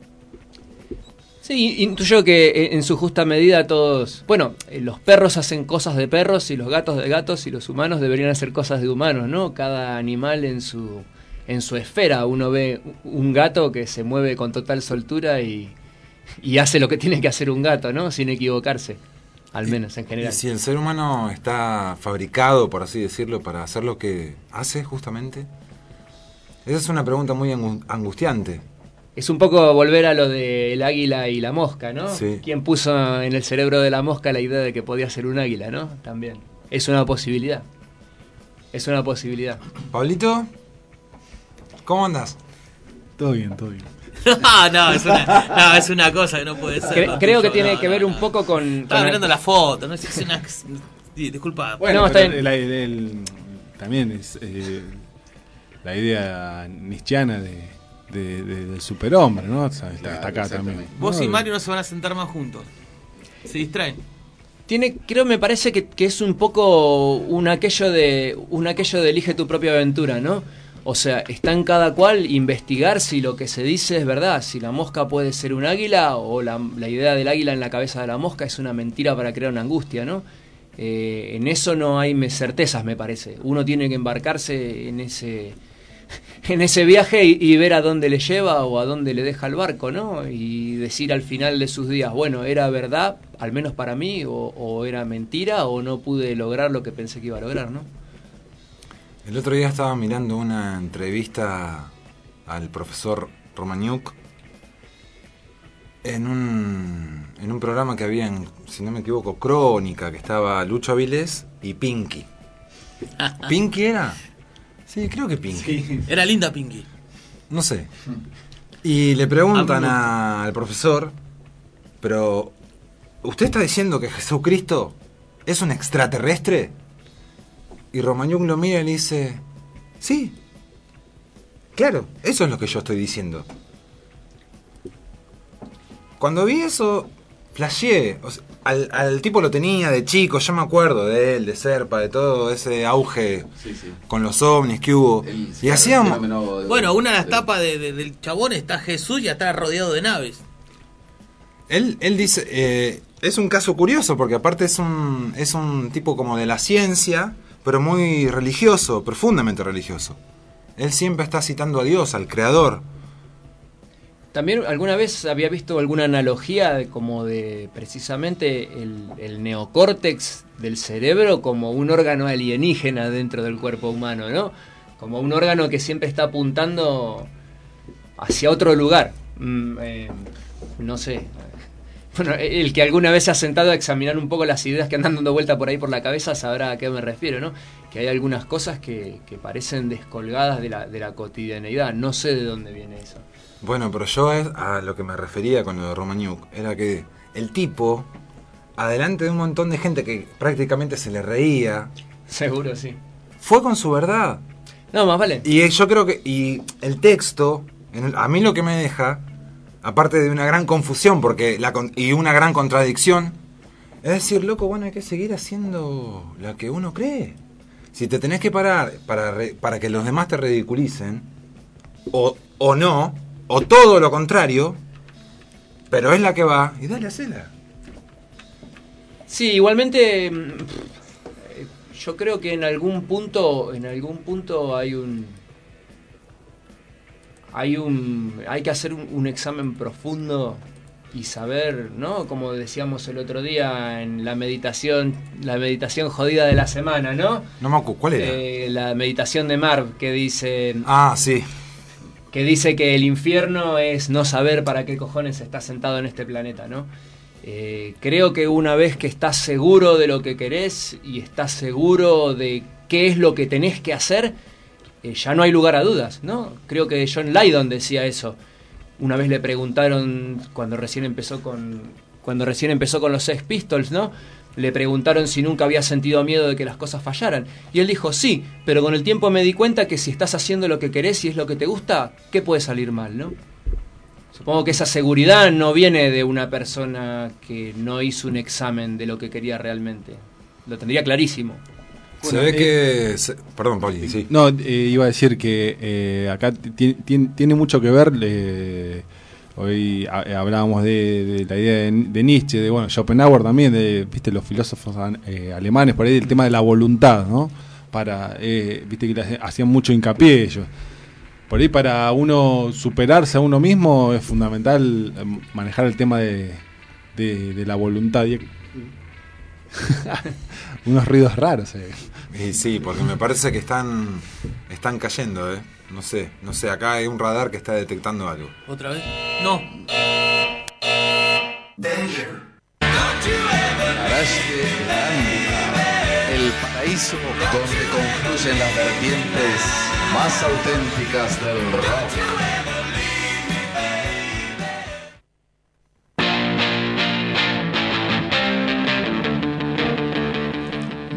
Sí, intuyo que en su justa medida todos... los perros hacen cosas de perros y los gatos de gatos y los humanos deberían hacer cosas de humanos, ¿no? Cada animal en su esfera. Uno ve un gato que se mueve con total soltura y hace lo que tiene que hacer un gato, ¿no? Sin equivocarse, al menos en general. Y si el ser humano está fabricado, por así decirlo, para hacer lo que hace, justamente. Esa es una pregunta muy angustiante. Es un poco volver a lo del águila y la mosca, ¿no? Sí. ¿Quién puso en el cerebro de la mosca la idea de que podía ser un águila, ¿no? También. Es una posibilidad. Es una posibilidad. Pablito, ¿cómo andás? Todo bien, todo bien. No, es una cosa que no puede ser. Creo que tiene que ver un poco con... Estaba mirando la foto, no sé si es una... Disculpa. Bueno, no, está también es la idea nietzscheana del superhombre, ¿no? O sea, está acá también. Vos y Mario no se van a sentar más juntos. Se distraen. Me parece que es un poco un aquello de elige tu propia aventura, ¿no? O sea, está en cada cual investigar si lo que se dice es verdad, si la mosca puede ser un águila o la idea del águila en la cabeza de la mosca es una mentira para crear una angustia, ¿no? En eso no hay certezas, me parece. Uno tiene que embarcarse en ese viaje y ver a dónde le lleva o a dónde le deja el barco, ¿no? Y decir al final de sus días, bueno, ¿era verdad, al menos para mí, o era mentira, o no pude lograr lo que pensé que iba a lograr, ¿no? El otro día estaba mirando una entrevista al profesor Romaniuk en un programa que había, si no me equivoco, Crónica, que estaba Lucho Avilés y Pinky. ¿Pinky era? Sí, creo que Pinky. Sí, era linda Pinky. No sé. Y le preguntan al profesor, pero ¿usted está diciendo que Jesucristo es un extraterrestre? Y Romaniuk lo mira y le dice, sí, claro, eso es lo que yo estoy diciendo. Cuando vi eso, flasheé. O sea, al tipo lo tenía de chico, yo me acuerdo de él, de Serpa, de todo ese auge con los ovnis que hubo. Y hacíamos... Bueno, una de las tapas del chabón está Jesús y está rodeado de naves. Él dice, es un caso curioso, porque aparte es un tipo como de la ciencia, pero muy religioso, profundamente religioso. Él siempre está citando a Dios, al Creador. También alguna vez había visto alguna analogía de precisamente el neocórtex del cerebro como un órgano alienígena dentro del cuerpo humano, ¿no? Como un órgano que siempre está apuntando hacia otro lugar. No sé. Bueno, el que alguna vez se ha sentado a examinar un poco las ideas que andan dando vuelta por ahí por la cabeza sabrá a qué me refiero, ¿no? Que hay algunas cosas que parecen descolgadas de la cotidianeidad. No sé de dónde viene eso. Bueno, pero yo a lo que me refería con lo de Romaniuk era que el tipo, adelante de un montón de gente que prácticamente se le reía... Seguro, sí. Fue con su verdad. No, más vale. Y yo creo que... Y el texto, a mí lo que me deja... Aparte de una gran confusión y una gran contradicción, es decir, loco, bueno, hay que seguir haciendo lo que uno cree. Si te tenés que parar para que los demás te ridiculicen, o no, o todo lo contrario, pero es la que va, y dale, hacela. Sí, igualmente, yo creo que en algún punto hay que hacer un examen profundo y saber, ¿no? Como decíamos el otro día en la meditación jodida de la semana, ¿no? No me acuerdo, ¿cuál era? La meditación de Marv, que dice... Ah, sí. Que dice que el infierno es no saber para qué cojones estás sentado en este planeta, ¿no? Creo que una vez que estás seguro de lo que querés y estás seguro de qué es lo que tenés que hacer... ya no hay lugar a dudas, ¿no? Creo que John Lydon decía eso. Una vez le preguntaron, cuando recién empezó con los Sex Pistols, ¿no? Le preguntaron si nunca había sentido miedo de que las cosas fallaran. Y él dijo, sí, pero con el tiempo me di cuenta que si estás haciendo lo que querés y es lo que te gusta, ¿qué puede salir mal, no? Supongo que esa seguridad no viene de una persona que no hizo un examen de lo que quería realmente. Lo tendría clarísimo. Se ve que... Perdón, Pauli, sí. No, iba a decir que acá tiene mucho que ver... hoy hablábamos de la idea de Nietzsche, de Schopenhauer también, viste, los filósofos alemanes, por ahí el tema de la voluntad, ¿no? Viste que le hacían mucho hincapié ellos. Por ahí para uno superarse a uno mismo es fundamental manejar el tema de la voluntad. Unos ruidos raros. Y sí, porque me parece que están cayendo, No sé, acá hay un radar que está detectando algo. ¿Otra vez? No. Danger. Araste Grande, el paraíso donde confluyen las vertientes más auténticas del rock.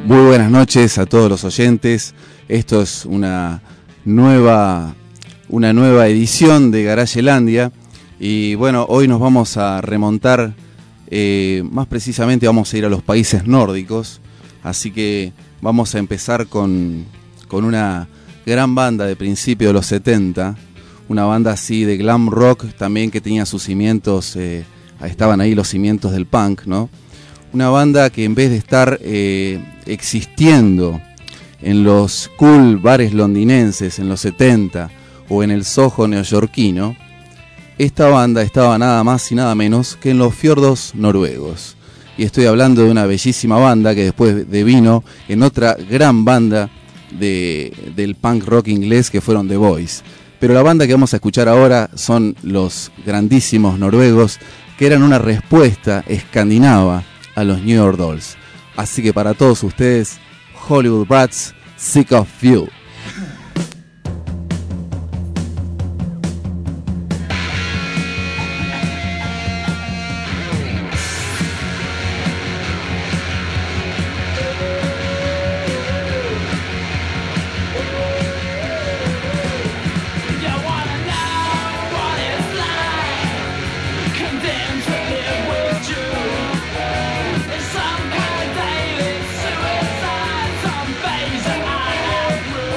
Muy buenas noches a todos los oyentes. Esto es una nueva edición de Garagelandia. Y bueno, hoy nos vamos a remontar, más precisamente vamos a ir a los países nórdicos. Así que vamos a empezar con una gran banda de principios de los 70. Una banda así de glam rock también que tenía sus cimientos, estaban ahí los cimientos del punk, ¿no? Una banda que en vez de estar existiendo en los cool bares londinenses en los 70 o en el Soho neoyorquino, esta banda estaba nada más y nada menos que en los fiordos noruegos. Y estoy hablando de una bellísima banda que después devino en otra gran banda del punk rock inglés que fueron The Boys. Pero la banda que vamos a escuchar ahora son los grandísimos noruegos, que eran una respuesta escandinava a los New York Dolls. Así que para todos ustedes, Hollywood Brats, Sick of You. Some kind of daily suicide, some phase of I have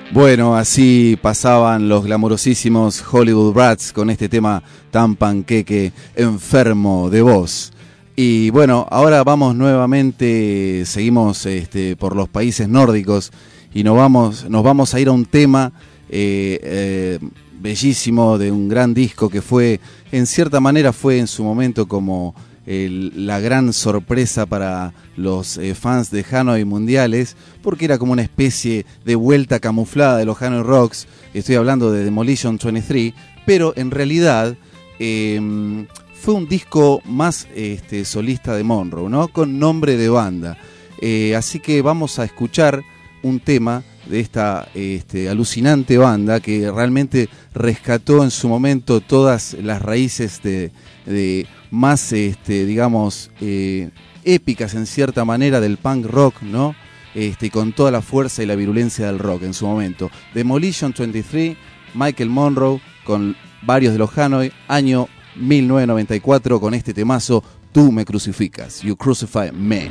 Bueno, así pasaban los glamorosísimos Hollywood Brats con este tema tan panqueque, enfermo de voz. Y bueno, ahora vamos nuevamente, seguimos por los países nórdicos y nos vamos a ir a un tema bellísimo de un gran disco que fue, en cierta manera fue en su momento como la gran sorpresa para los fans de Hanoi mundiales, porque era como una especie de vuelta camuflada de los Hanoi Rocks. Estoy hablando de Demolition 23, pero en realidad fue un disco más solista de Monroe, ¿no? Con nombre de banda. Así que vamos a escuchar un tema de esta alucinante banda que realmente rescató en su momento todas las raíces de más, digamos, épicas en cierta manera del punk rock, ¿no? Con toda la fuerza y la virulencia del rock en su momento. Demolition 23, Michael Monroe, con varios de los Hanoi, año 1994, con este temazo, Tú me crucificas, You Crucify Me.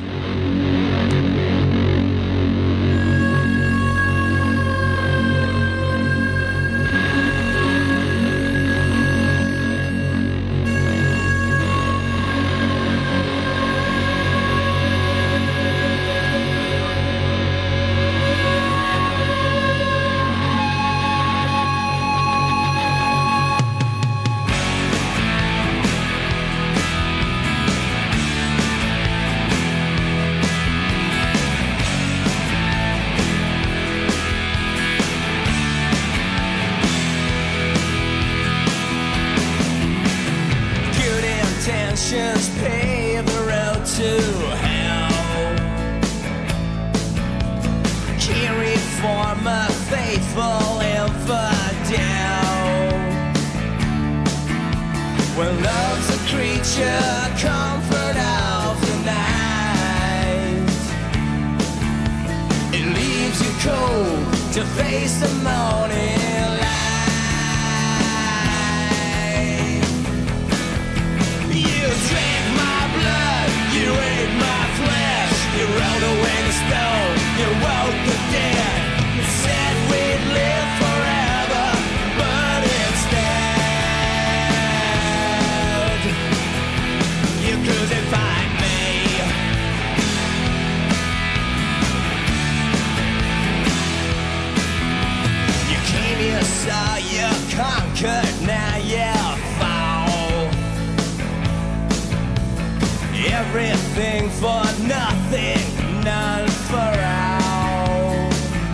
Everything for nothing, none for all.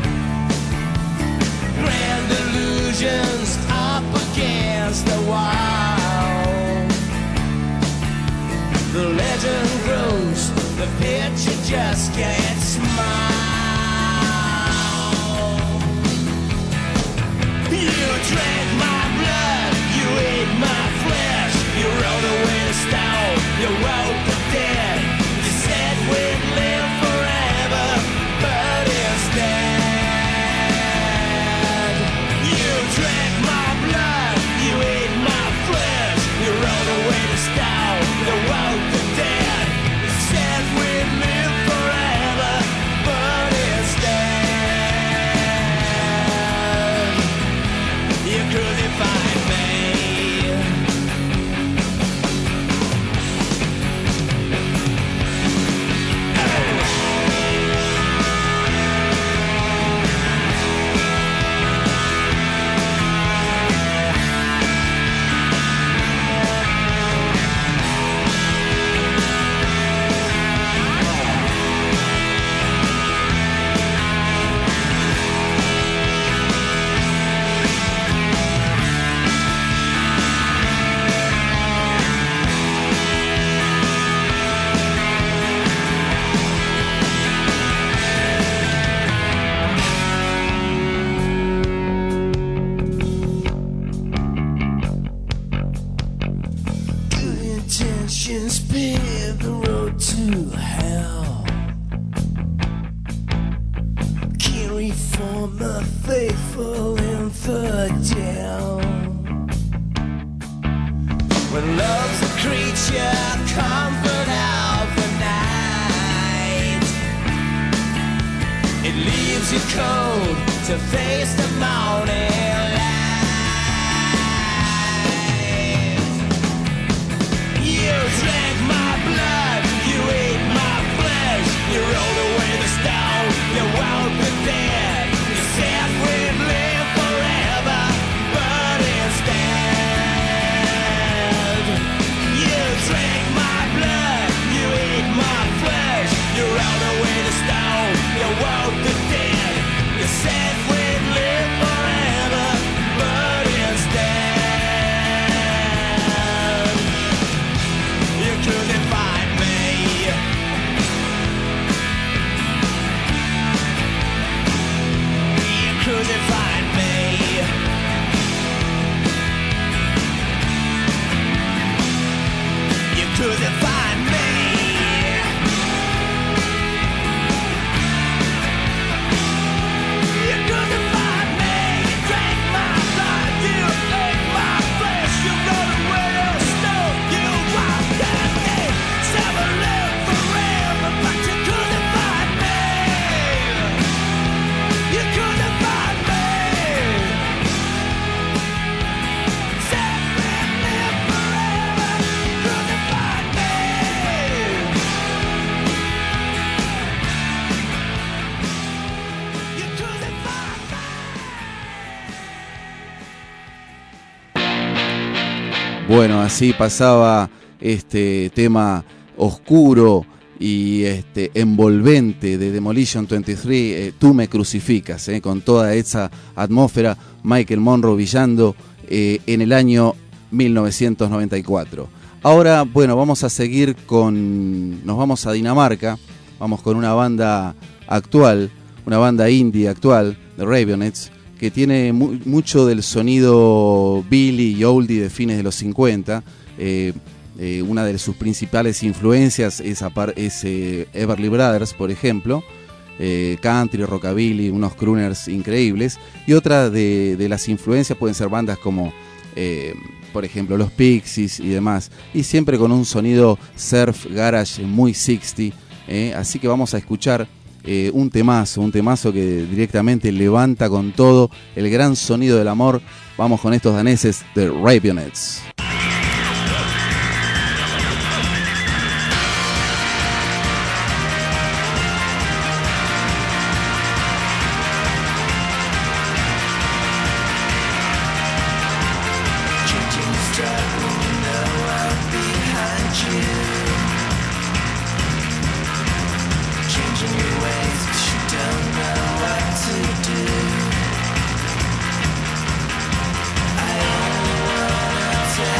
Grand illusions up against the wall. The legend grows, the picture just can't smile. You drank my blood, you ate my flesh, you rode away the stone, you woke the dead. You said we'd live forever, but instead you drank my blood, you ate my flesh, you rode away the stone, you woke the dead. You said we'd live forever, but instead you crucified me. Intentions pave the road to hell. Can't reform the faithful infidel. When love's a creature, comfort of the night, it leaves you cold to face the morning light. You drank my blood, you ate my flesh, you rolled away the stone, you walked the dead. You said we'd live forever, but instead you drank my blood, you ate my flesh, you rolled away the stone, you walked the dead. You said we'd live forever, but instead you couldn't find me. You couldn't find me. You couldn't find me. You couldn't find me. You drank my blood, you ate my flesh, you rolled away the stone, you walked the dead. Said we'll live forever, but you couldn't find me. You couldn't find me. Said we'll live forever, couldn't find me. You couldn't find me. Bueno, así pasaba este tema oscuro y envolvente de Demolition 23, Tú me crucificas, con toda esa atmósfera, Michael Monroe brillando en el año 1994. Ahora, bueno, vamos a seguir nos vamos a Dinamarca, vamos con una banda actual, una banda indie actual, The Raveonettes, que tiene mucho del sonido Billy y oldie de fines de los 50. Una de sus principales influencias es Everly Brothers, por ejemplo, country, rockabilly, unos crooners increíbles. Y otra de las influencias pueden ser bandas como, por ejemplo, los Pixies y demás. Y siempre con un sonido surf, garage muy 60. Así que vamos a escuchar un temazo que directamente levanta con todo el gran sonido del amor. Vamos con estos daneses de Raveonettes. I don't wanna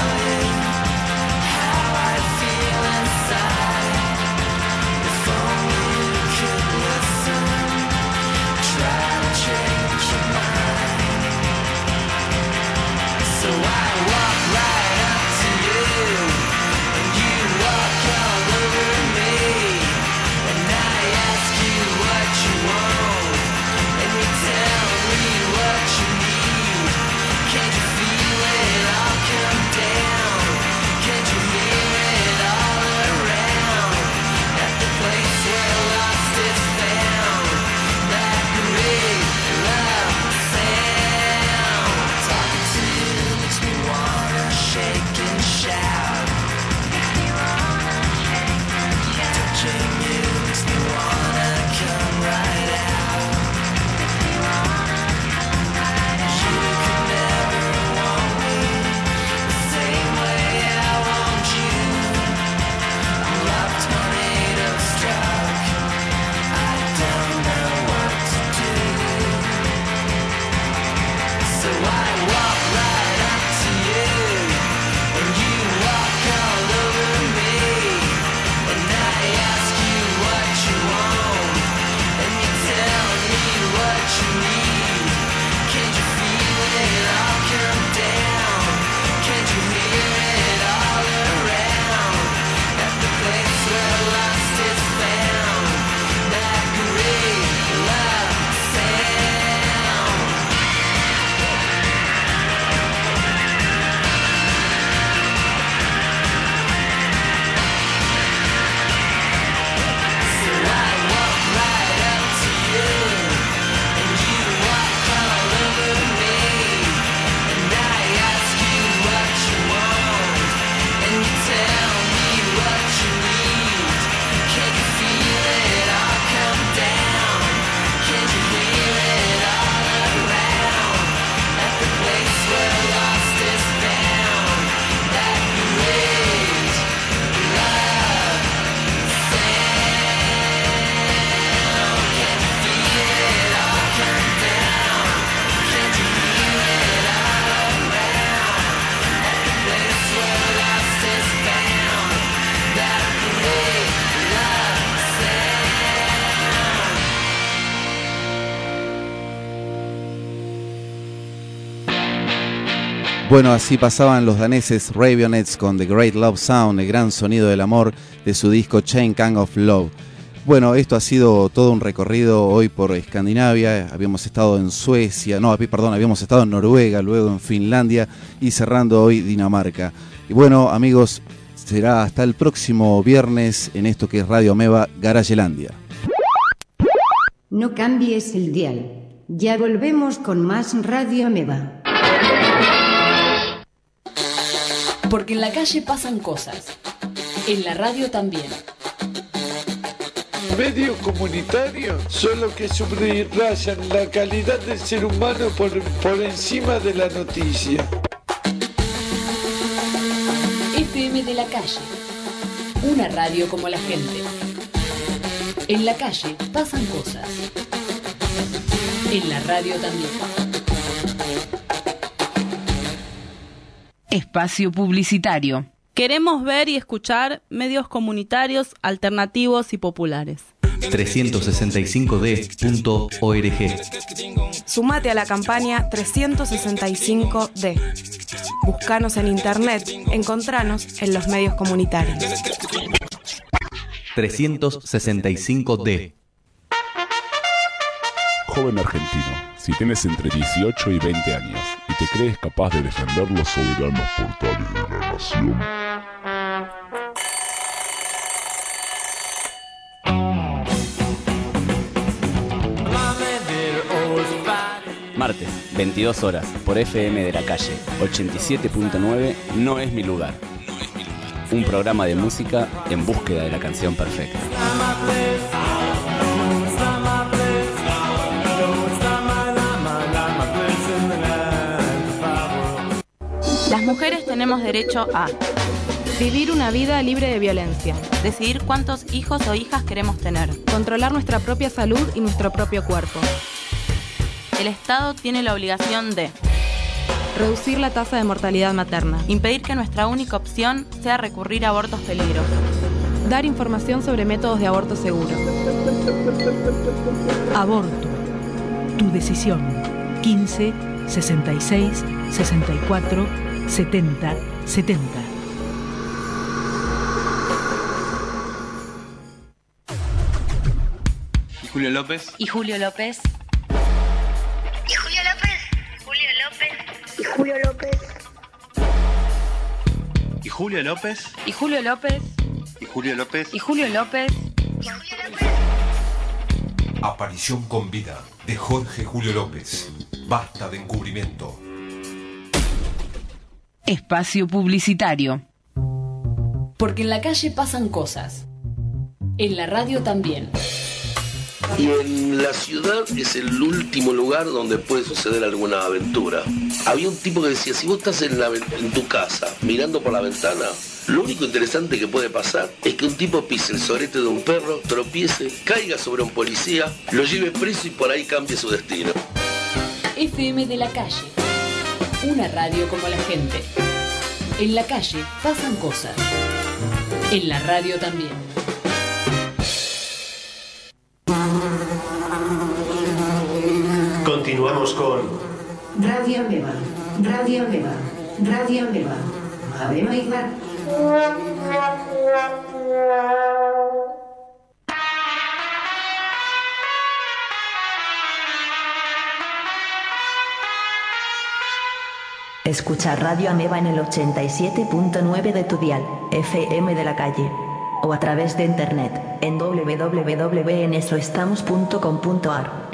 Bueno, así pasaban los daneses Raveonettes con The Great Love Sound, el gran sonido del amor de su disco Chain Gang of Love. Bueno, esto ha sido todo un recorrido hoy por Escandinavia. Habíamos estado en habíamos estado en Noruega, luego en Finlandia y cerrando hoy Dinamarca. Y bueno, amigos, será hasta el próximo viernes en esto que es Radio Ameba Garagelandia. No cambies el dial. Ya volvemos con más Radio Ameba. Porque en la calle pasan cosas. En la radio también. Medios comunitarios son los que subrayan la calidad del ser humano por encima de la noticia. FM de la calle. Una radio como la gente. En la calle pasan cosas. En la radio también. Espacio publicitario. Queremos ver y escuchar medios comunitarios, alternativos y populares. 365d.org. Sumate a la campaña 365D. Búscanos en internet, encontranos en los medios comunitarios. 365D. Joven argentino, si tienes entre 18 y 20 años y te crees capaz de defender los soberanos portales de la nación, martes, 22 horas, por FM de la calle, 87.9, No es mi lugar. Un programa de música en búsqueda de la canción perfecta. Las mujeres tenemos derecho a vivir una vida libre de violencia, decidir cuántos hijos o hijas queremos tener, controlar nuestra propia salud y nuestro propio cuerpo. El Estado tiene la obligación de reducir la tasa de mortalidad materna, impedir que nuestra única opción sea recurrir a abortos peligrosos, dar información sobre métodos de aborto seguros. Aborto. Tu decisión. 15 66 64 70 70. ¿Y Julio López? ¿Y Julio López? ¿Y Julio López? Julio López. ¿Y Julio López? ¿Y Julio López? ¿Y Julio López? ¿Y Julio López? ¿Y Julio López? Aparición con vida de Jorge Julio López. Basta de encubrimiento. Espacio publicitario. Porque en la calle pasan cosas. En la radio también. Y en la ciudad es el último lugar donde puede suceder alguna aventura. Había un tipo que decía, si vos estás en tu casa mirando por la ventana, lo único interesante que puede pasar es que un tipo pise el sorete de un perro, tropiece, caiga sobre un policía, lo lleve preso y por ahí cambie su destino. FM de la calle. Una radio como la gente. En la calle pasan cosas. En la radio también. Continuamos con Radio Ameba, Radio Ameba, Radio Ameba. Ameba Ibar. Escucha Radio Ameba en el 87.9 de tu dial, FM de la calle, o a través de internet en www.enesoestamos.com.ar.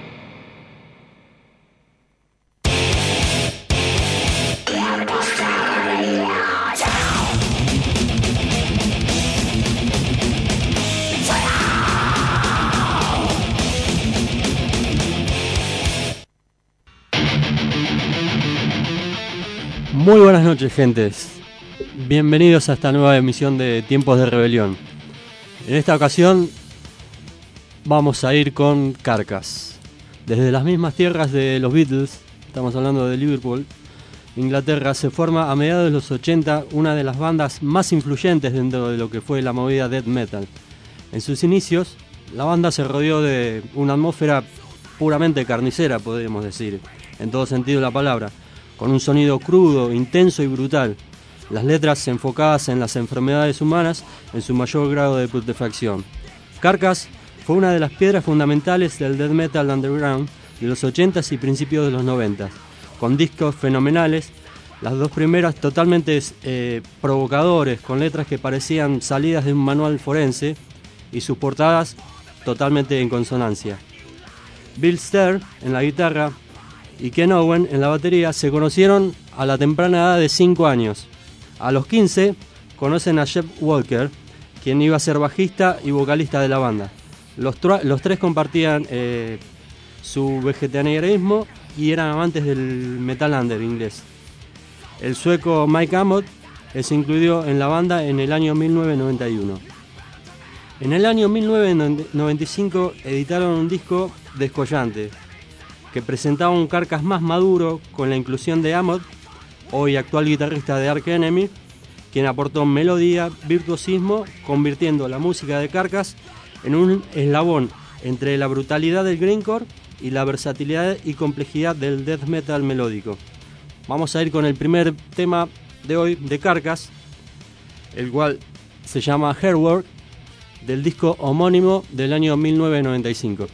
Muy buenas noches, gentes. Bienvenidos a esta nueva emisión de Tiempos de Rebelión. En esta ocasión vamos a ir con Carcass. Desde las mismas tierras de los Beatles, estamos hablando de Liverpool, Inglaterra, se forma a mediados de los 80 una de las bandas más influyentes dentro de lo que fue la movida death metal. En sus inicios, la banda se rodeó de una atmósfera puramente carnicera, podríamos decir, en todo sentido de la palabra. con un sonido crudo, intenso y brutal. Las letras enfocadas en las enfermedades humanas en su mayor grado de putrefacción. Carcass fue una de las piedras fundamentales del death metal underground de los 80s y principios de los 90s, con discos fenomenales, las dos primeras totalmente provocadores, con letras que parecían salidas de un manual forense y sus portadas totalmente en consonancia. Bill Steer en la guitarra y Ken Owen en la batería se conocieron a la temprana edad de 5 años. A los 15 conocen a Jeff Walker, quien iba a ser bajista y vocalista de la banda. Los tres compartían su vegetarianismo y eran amantes del metal under inglés. El sueco Mike Amott se incluyó en la banda en el año 1991. En el año 1995 editaron un disco descollante que presentaba un Carcass más maduro, con la inclusión de Amott, hoy actual guitarrista de Arch Enemy, quien aportó melodía, virtuosismo, convirtiendo la música de Carcass en un eslabón entre la brutalidad del grindcore y la versatilidad y complejidad del death metal melódico. Vamos a ir con el primer tema de hoy de Carcass, el cual se llama Hairwork, del disco homónimo del año 1995.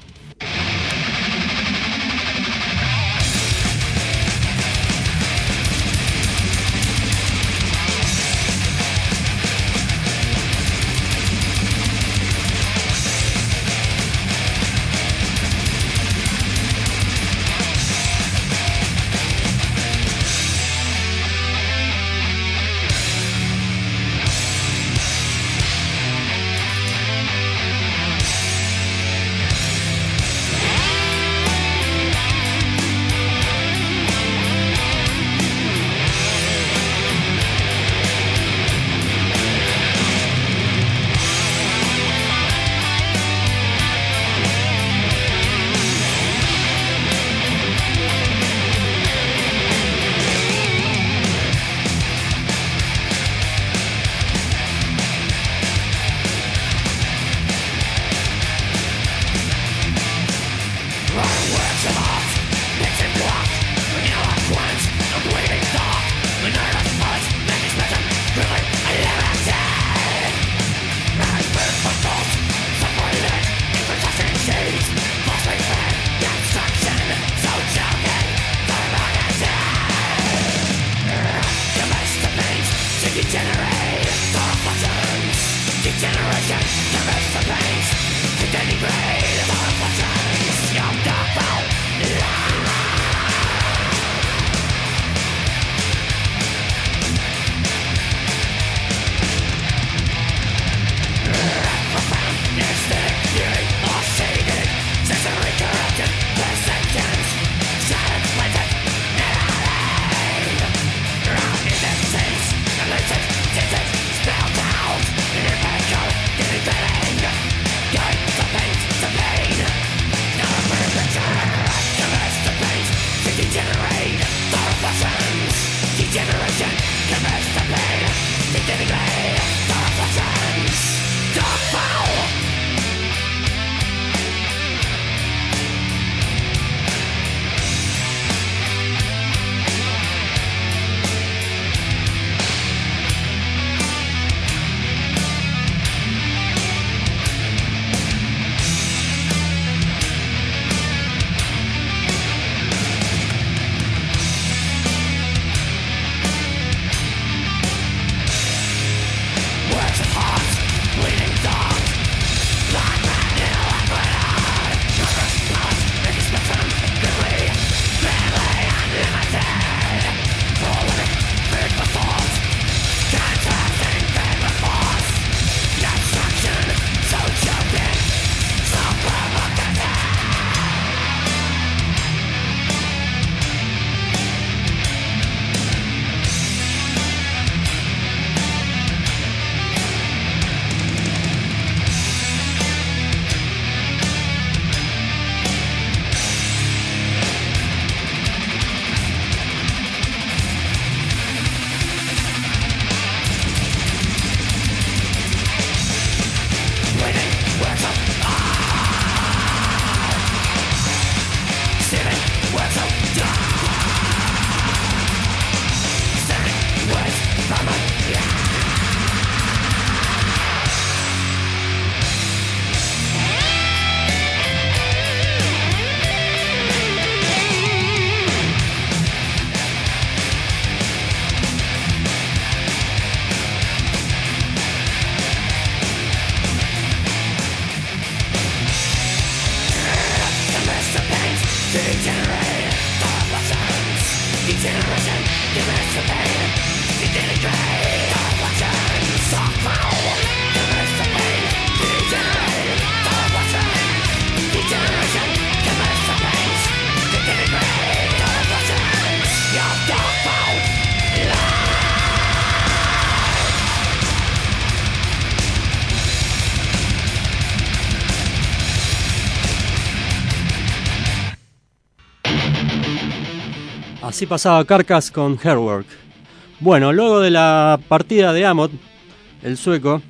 Así pasaba Carcass con Hairwork. Bueno, luego de la partida de Amott, el sueco,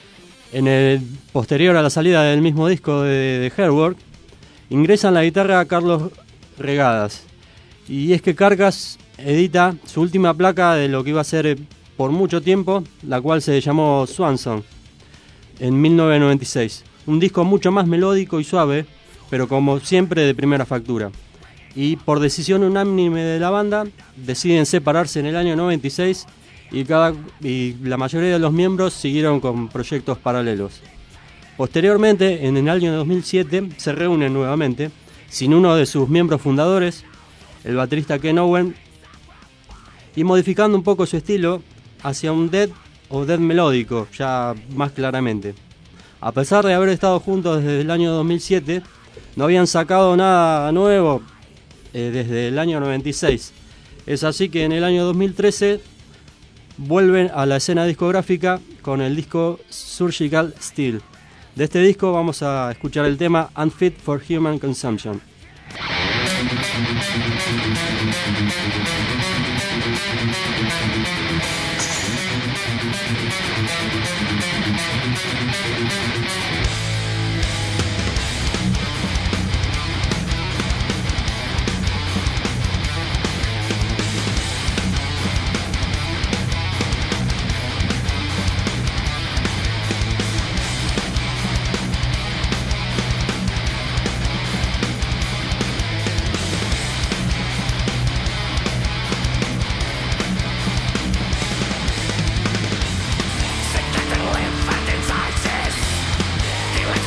posterior a la salida del mismo disco de Hairwork, ingresa en la guitarra a Carlos Regadas. Y es que Carcass edita su última placa de lo que iba a ser por mucho tiempo, la cual se llamó Swanson, en 1996. Un disco mucho más melódico y suave, pero como siempre de primera factura. Y por decisión unánime de la banda, deciden separarse en el año 96 y la mayoría de los miembros siguieron con proyectos paralelos. Posteriormente, en el año 2007, se reúnen nuevamente, sin uno de sus miembros fundadores, el baterista Ken Owen, y modificando un poco su estilo hacia un death o death melódico, ya más claramente. A pesar de haber estado juntos desde el año 2007, no habían sacado nada nuevo desde el año 96. Es así que en el año 2013 vuelven a la escena discográfica con el disco Surgical Steel. De este disco vamos a escuchar el tema Unfit for Human Consumption. Sick and live and in sizes.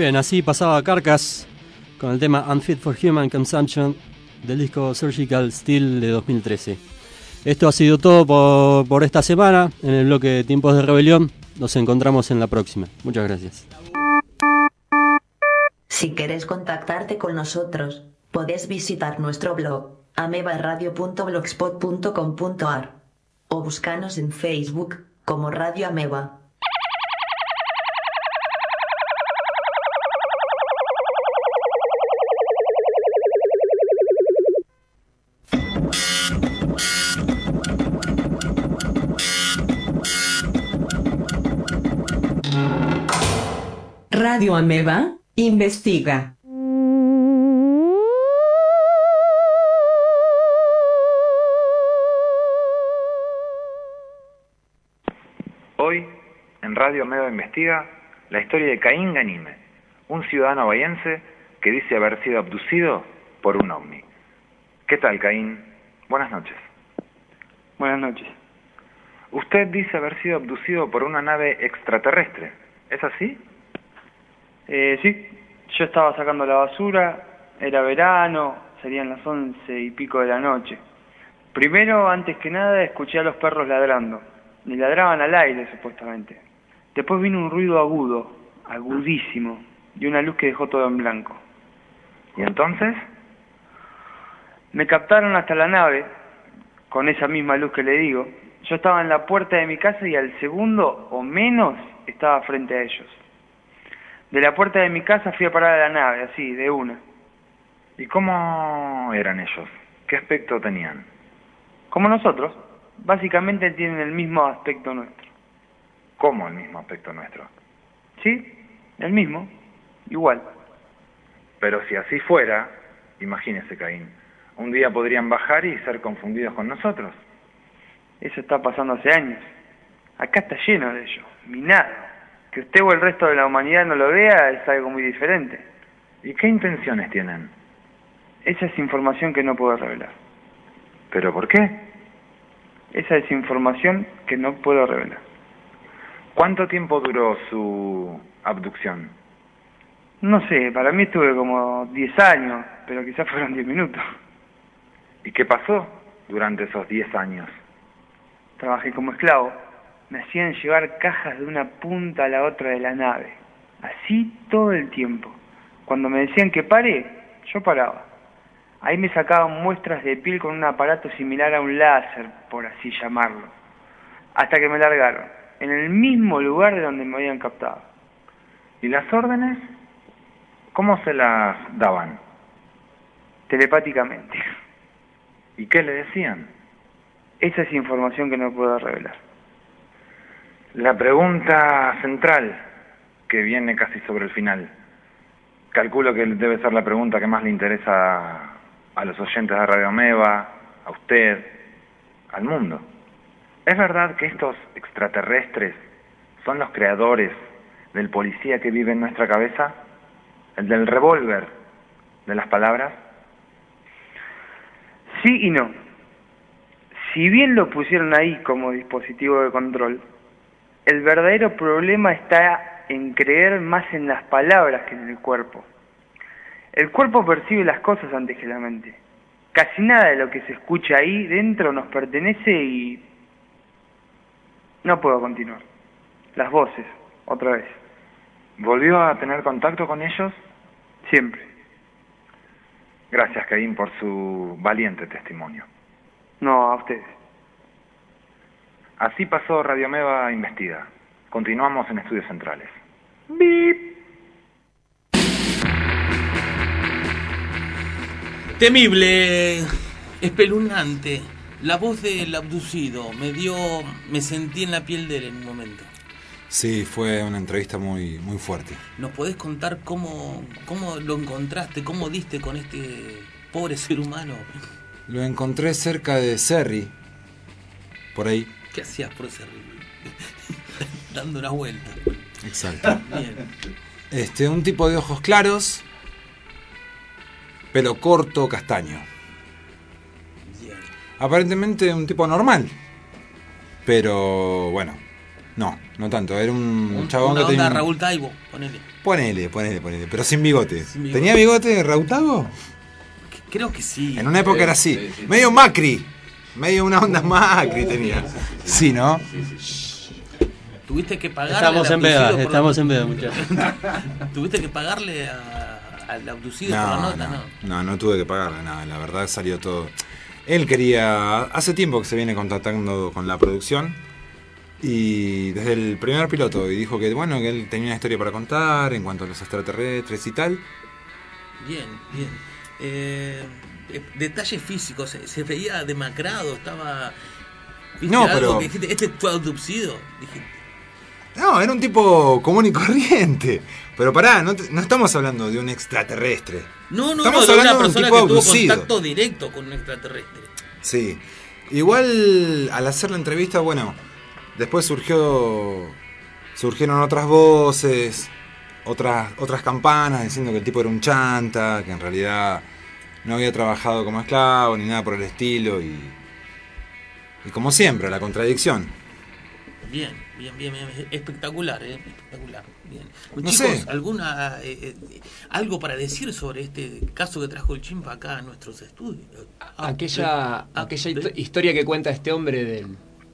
bien, así pasaba Carcass con el tema Unfit for Human Consumption del disco Surgical Steel de 2013. Esto ha sido todo por esta semana en el bloque de Tiempos de Rebelión. Nos encontramos en la próxima. Muchas gracias. Si querés contactarte con nosotros, podés visitar nuestro blog amebaradio.blogspot.com.ar o buscanos en Facebook como Radio Ameba. Radio Ameba investiga. Hoy, en Radio Ameba investiga, la historia de Caín Ganime, un ciudadano bahiense que dice haber sido abducido por un ovni. ¿Qué tal, Caín? Buenas noches. Buenas noches. Usted dice haber sido abducido por una nave extraterrestre, ¿es así? Sí, yo estaba sacando la basura, era verano, serían las 11 y pico de la noche. Primero, antes que nada, escuché a los perros ladrando, y ladraban al aire supuestamente. Después vino un ruido agudo, agudísimo, y una luz que dejó todo en blanco. ¿Y entonces? Me captaron hasta la nave, con esa misma luz que le digo. Yo estaba en la puerta de mi casa y al segundo o menos estaba frente a ellos. De la puerta de mi casa fui a parar a la nave, así, de una. ¿Y cómo eran ellos? ¿Qué aspecto tenían? Como nosotros. Básicamente tienen el mismo aspecto nuestro. ¿Cómo el mismo aspecto nuestro? Sí, el mismo. Igual. Pero si así fuera, imagínese, Caín, un día podrían bajar y ser confundidos con nosotros. Eso está pasando hace años. Acá está lleno de ellos, minado. Que usted o el resto de la humanidad no lo vea es algo muy diferente. ¿Y qué intenciones tienen? Esa es información que no puedo revelar. ¿Pero por qué? Esa es información que no puedo revelar. ¿Cuánto tiempo duró su abducción? No sé, para mí estuve como 10 años, pero quizás fueron 10 minutos. ¿Y qué pasó durante esos 10 años? Trabajé como esclavo. Me hacían llevar cajas de una punta a la otra de la nave. Así todo el tiempo. Cuando me decían que pare, yo paraba. Ahí me sacaban muestras de piel con un aparato similar a un láser, por así llamarlo. Hasta que me largaron, en el mismo lugar de donde me habían captado. ¿Y las órdenes? ¿Cómo se las daban? Telepáticamente. ¿Y qué le decían? Esa es información que no puedo revelar. La pregunta central, que viene casi sobre el final. Calculo que debe ser la pregunta que más le interesa a los oyentes de Radio Ameba, a usted, al mundo. ¿Es verdad que estos extraterrestres son los creadores del policía que vive en nuestra cabeza? ¿El del revólver de las palabras? Sí y no. Si bien lo pusieron ahí como dispositivo de control, el verdadero problema está en creer más en las palabras que en el cuerpo. El cuerpo percibe las cosas antes que la mente. Casi nada de lo que se escucha ahí dentro nos pertenece y... No puedo continuar. Las voces, otra vez. ¿Volvió a tener contacto con ellos? Siempre. Gracias, Caín, por su valiente testimonio. No, a ustedes. Así pasó Radio Ameba Investiga. Continuamos en Estudios Centrales. ¡Bip! Temible, espeluznante. La voz del abducido me sentí en la piel de él en un momento. Sí, fue una entrevista muy fuerte. ¿Nos podés contar cómo lo encontraste, cómo diste con este pobre ser humano? Lo encontré cerca de Cerri, por ahí. ¿Qué hacías por Cerri? Dando una vuelta. Exacto. Bien. Un tipo de ojos claros, pelo corto, castaño. Bien. Aparentemente un tipo normal, pero bueno, No, no tanto. Era un chabón una que tenía... onda Raúl Taibo, ponele. Ponele. Pero sin bigote. Sin bigote. ¿Tenía bigote Raúl Taibo? Creo que sí. En una época era así. Medio Macri. Medio una onda Macri tenía. Sí, ¿no? Tuviste que pagarle Estamos al en veda, abducido por estamos la- en veda, muchachos. Tuviste que pagarle al abducido por la nota, ¿no? No tuve que pagarle nada. La verdad salió todo. Él quería... Hace tiempo que se viene contactando con la producción. Y desde el primer piloto. Y dijo que, bueno, que él tenía una historia para contar en cuanto a los extraterrestres y tal. Bien. Detalles físicos, se veía demacrado, estaba... ¿Viste No, algo pero- que dijiste, este fue abducido? Dije, No, era un tipo común y corriente. Pero pará, no estamos hablando de un extraterrestre. no, Estamos de una hablando de un persona tipo que tuvo abducido. contacto directo con un extraterrestre. Sí. Igual al hacer la entrevista, bueno, después surgieron otras voces, otras campanas diciendo que el tipo era un chanta, que en realidad no había trabajado como esclavo ni nada por el estilo y como siempre, la contradicción. Bien. Espectacular, espectacular. Bien. No Chicos, sé. ¿alguna algo para decir sobre este caso que trajo el Chimpa acá a nuestros estudios? Aquella historia que cuenta este hombre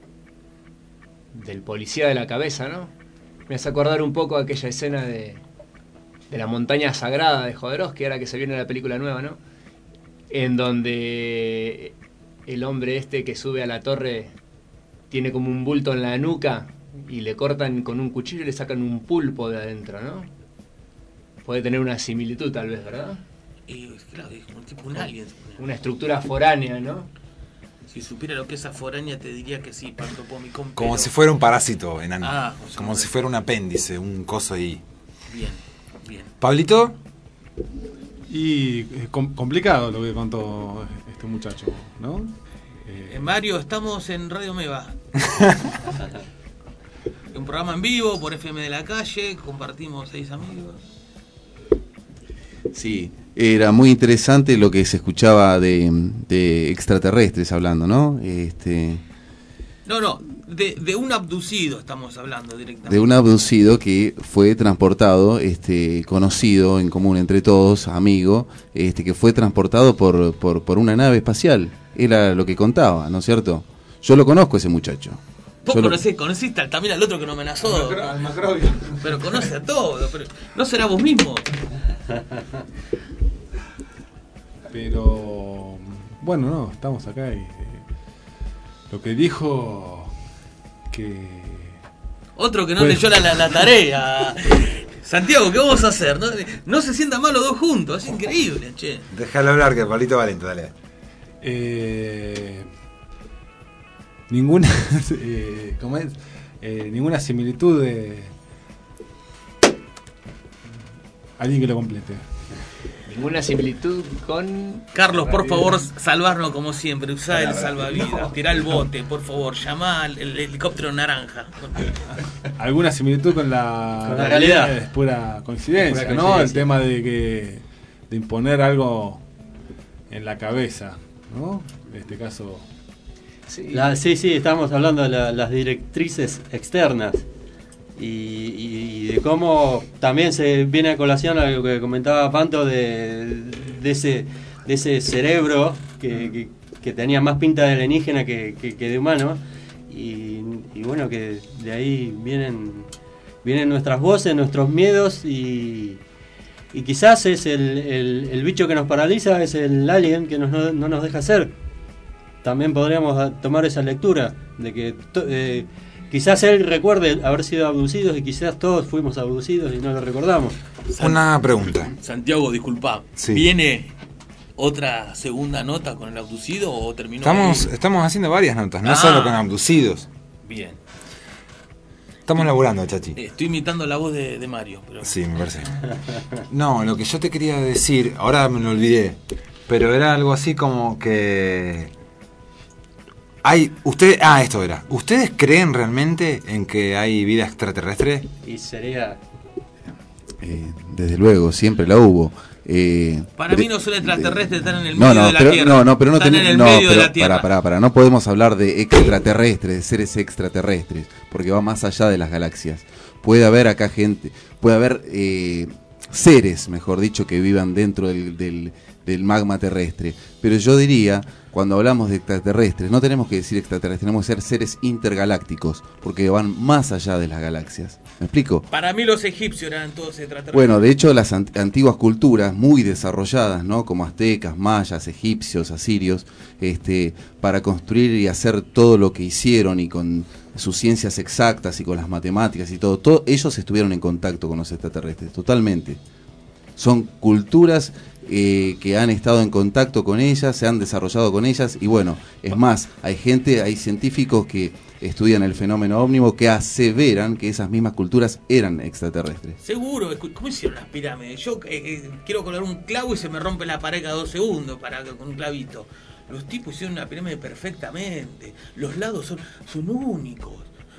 del policía de la cabeza, ¿no? Me hace acordar un poco aquella escena de la montaña sagrada de Jodorowsky, ahora que se viene la película nueva, ¿no? En donde el hombre este que sube a la torre tiene como un bulto en la nuca y le cortan con un cuchillo y le sacan un pulpo de adentro, ¿no? Puede tener una similitud tal vez, ¿verdad? Claro, es como tipo un alien. Una estructura foránea, ¿no? Si supiera lo que es foránea te diría que sí, Panto Pomicón. Como si fuera un parásito enano. Como si fuera un apéndice, un coso ahí. Bien. ¿Pablito? Y complicado lo que contó este muchacho, ¿no? Mario, estamos en Radio Meva. Un programa en vivo por FM de la Calle, compartimos 6 amigos. Sí, era muy interesante lo que se escuchaba de extraterrestres hablando, ¿no? No, de un abducido estamos hablando directamente. De un abducido que fue transportado, conocido en común entre todos, amigo, que fue transportado por una nave espacial. Era lo que contaba, ¿no es cierto? Yo lo conozco ese muchacho. Vos conociste también al otro que nos amenazó. Pero conoce a todos. Pero ¿no será vos mismo? Pero bueno, no, estamos acá y lo que dijo que... Otro que no leyó la tarea. Santiago, ¿qué vamos a hacer? No se sientan mal los dos juntos, es increíble, che. Déjalo hablar, que Pablito Valente, dale. Ninguna ¿cómo es? Ninguna similitud de alguien que lo complete. Ninguna similitud con... Carlos, por favor, salvarnos como siempre. Usá el salvavidas, tirá el bote, por favor. Llamá al helicóptero naranja. Alguna similitud con la realidad. Es pura coincidencia, Pura ¿no? coincidencia. El tema de imponer algo en la cabeza, ¿no? En este caso... Sí, estamos hablando de las directrices externas y de cómo también se viene a colación a lo que comentaba Panto de ese cerebro que tenía más pinta de alienígena que de humano y bueno, que de ahí vienen nuestras voces, nuestros miedos y quizás es el bicho que nos paraliza, es el alien que no nos deja ser. También podríamos tomar esa lectura de que quizás él recuerde haber sido abducidos y quizás todos fuimos abducidos y no lo recordamos. Una pregunta. Santiago, disculpa. Sí. ¿Viene otra segunda nota con el abducido o terminó? Estamos haciendo varias notas, no solo con abducidos. Bien. Estamos laburando, chachi. Estoy imitando la voz de Mario. Pero... Sí, me parece. No, lo que yo te quería decir, ahora me lo olvidé, pero era algo así como que... esto era. ¿Ustedes creen realmente en que hay vida extraterrestre? Y sería... desde luego, siempre la hubo. Para mí no son extraterrestres, están en el medio de la Tierra. Pero no están en el medio de la Tierra. Para, no podemos hablar de extraterrestres, de seres extraterrestres, porque va más allá de las galaxias. Puede haber acá gente, puede haber seres, mejor dicho, que vivan dentro del magma terrestre. Pero yo diría, cuando hablamos de extraterrestres, no tenemos que decir extraterrestres, tenemos que ser seres intergalácticos, porque van más allá de las galaxias. ¿Me explico? Para mí los egipcios eran todos extraterrestres. Bueno, de hecho las antiguas culturas muy desarrolladas, ¿no? Como aztecas, mayas, egipcios, asirios, para construir y hacer todo lo que hicieron y con sus ciencias exactas y con las matemáticas y todo, ellos estuvieron en contacto con los extraterrestres, totalmente. Son culturas que han estado en contacto con ellas, se han desarrollado con ellas, y bueno, es más, hay científicos que estudian el fenómeno ómnivo que aseveran que esas mismas culturas eran extraterrestres. Seguro, ¿cómo hicieron las pirámides? Yo quiero colgar un clavo y se me rompe la pared cada 2 segundos con un clavito. Los tipos hicieron una pirámide perfectamente, los lados son únicos.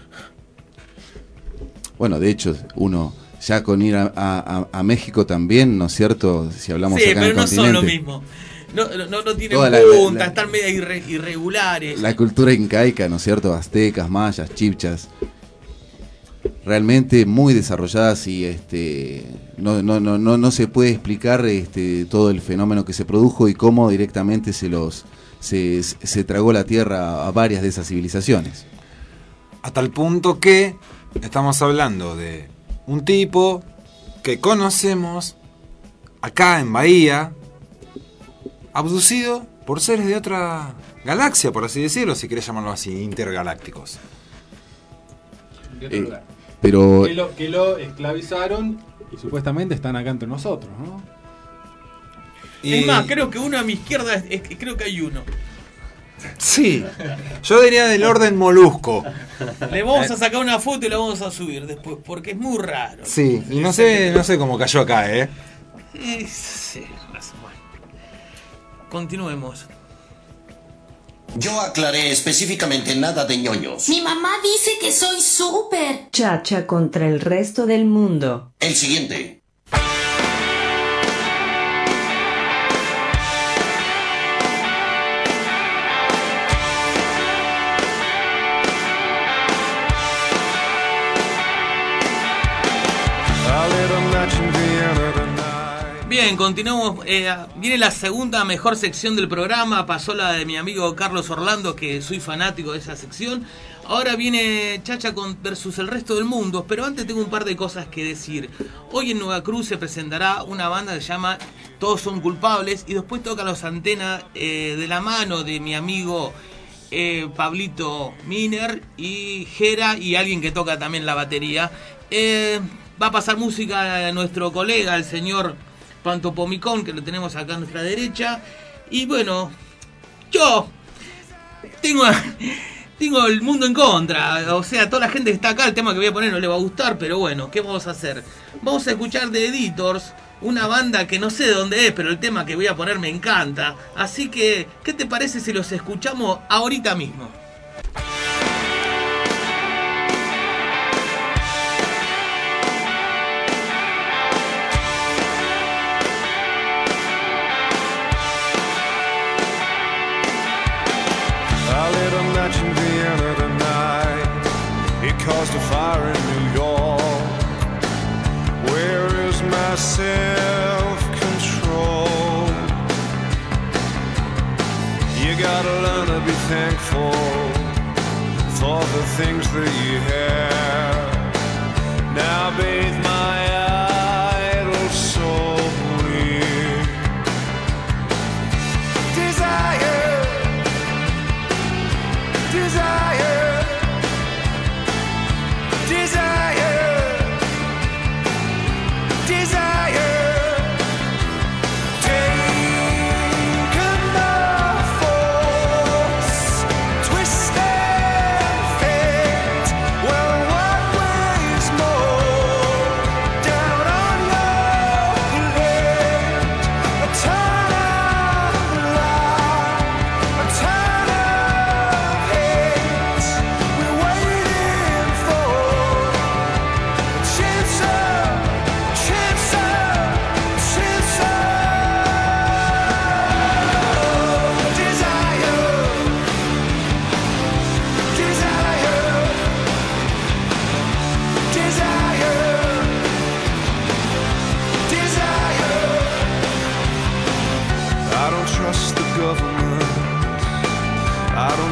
Bueno, de hecho, uno ya con ir a México también, ¿no es cierto? Si hablamos acá en el continente. Sí, pero no son lo mismo. No tienen puntas, están medio irregulares. La cultura incaica, ¿no es cierto? Aztecas, mayas, chibchas, realmente muy desarrolladas, y no se puede explicar todo el fenómeno que se produjo y cómo directamente se tragó la tierra a varias de esas civilizaciones. A tal punto que estamos hablando de un tipo que conocemos acá en Bahía, abducido por seres de otra galaxia, por así decirlo, si querés llamarlo así, intergalácticos. Pero que lo esclavizaron y supuestamente están acá entre nosotros, ¿no? Es más, creo que uno a mi izquierda, creo que hay uno. Sí, yo diría del orden molusco. Le vamos a sacar una foto y la vamos a subir después, porque es muy raro. Sí, y no sé cómo cayó acá, Sí, continuemos. Yo aclaré específicamente nada de ñoños. Mi mamá dice que soy súper. Chacha contra el resto del mundo. El siguiente. Bien, continuamos. Viene la segunda mejor sección del programa. Pasó la de mi amigo Carlos Orlando, que soy fanático de esa sección. Ahora viene Chacha versus el resto del mundo. Pero antes tengo un par de cosas que decir. Hoy en Nueva Cruz se presentará una banda que se llama Todos Son Culpables. Y después toca los Antenas de la mano de mi amigo Pablito Miner y Jera, y alguien que toca también la batería. Va a pasar música a nuestro colega, el señor Pantopomicón, que lo tenemos acá a nuestra derecha. Y bueno, yo tengo el mundo en contra. O sea, toda la gente que está acá, el tema que voy a poner no le va a gustar, pero bueno, ¿qué vamos a hacer? Vamos a escuchar The Editors, una banda que no sé de dónde es, pero el tema que voy a poner me encanta. Así que, ¿qué te parece si los escuchamos ahorita mismo? In Vienna tonight, it caused a fire in New York. Where is my self-control? You gotta learn to be thankful for the things that you have. Now bathe my idle soul in desire. Desire, desire, desire. Taken by force, twisted fate. Well, what weighs more down on your plate? A ton of light, a ton of hate.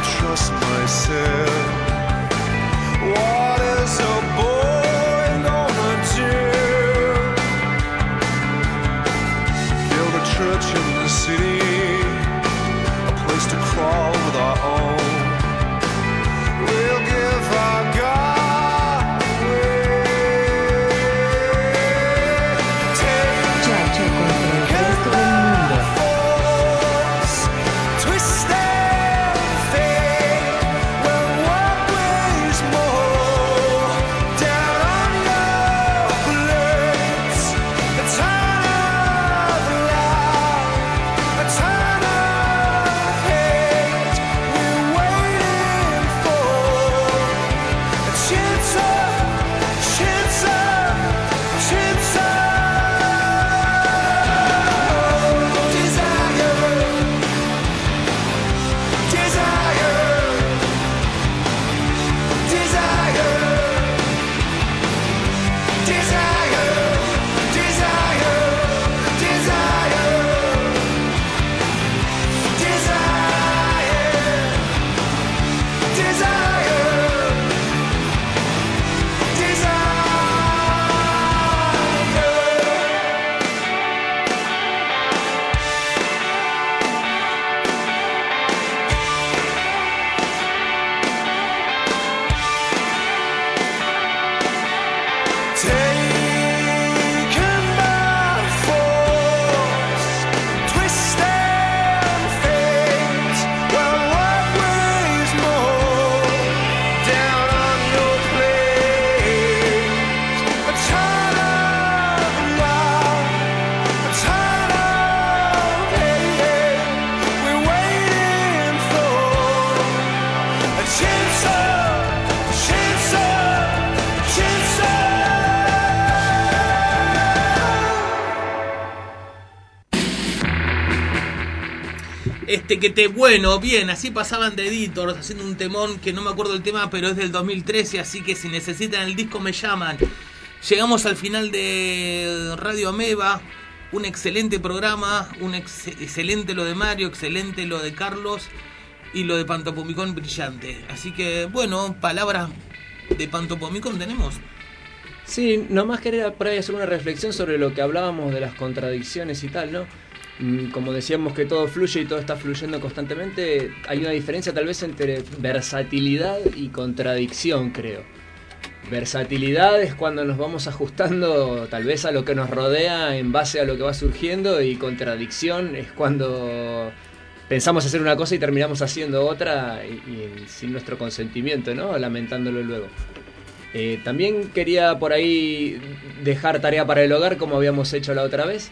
trust myself. What is a boy gonna do? Build a church in the city, a place to crawl with our own. We'll give our God away. Chacha contra el resto del mundo. Twist and fade. Well, what weighs more? Down on your blades. A ton of love, a ton of hate. We're waiting for a chance of, chance of, chance of desire. Taken by force, twist and fate. Well, what weighs more? Down on your plate. A ton of love, a ton of hate. We're waiting for a chance of, chance of, chance of. Bueno, bien, así pasaban The Editors haciendo un temón que no me acuerdo el tema, pero es del 2013, así que si necesitan el disco me llaman. Llegamos al final de Radio Ameba, un excelente programa, excelente lo de Mario, excelente lo de Carlos y lo de Pantopomicón brillante. Así que, bueno, palabras de Pantopomicón tenemos. Sí, nomás quería por ahí hacer una reflexión sobre lo que hablábamos de las contradicciones y tal, ¿no? Como decíamos que todo fluye y todo está fluyendo constantemente, hay una diferencia tal vez entre versatilidad y contradicción, creo. Versatilidad es cuando nos vamos ajustando tal vez a lo que nos rodea en base a lo que va surgiendo, y contradicción es cuando pensamos hacer una cosa y terminamos haciendo otra y sin nuestro consentimiento, ¿no? Lamentándolo luego. También quería por ahí dejar tarea para el hogar, como habíamos hecho la otra vez.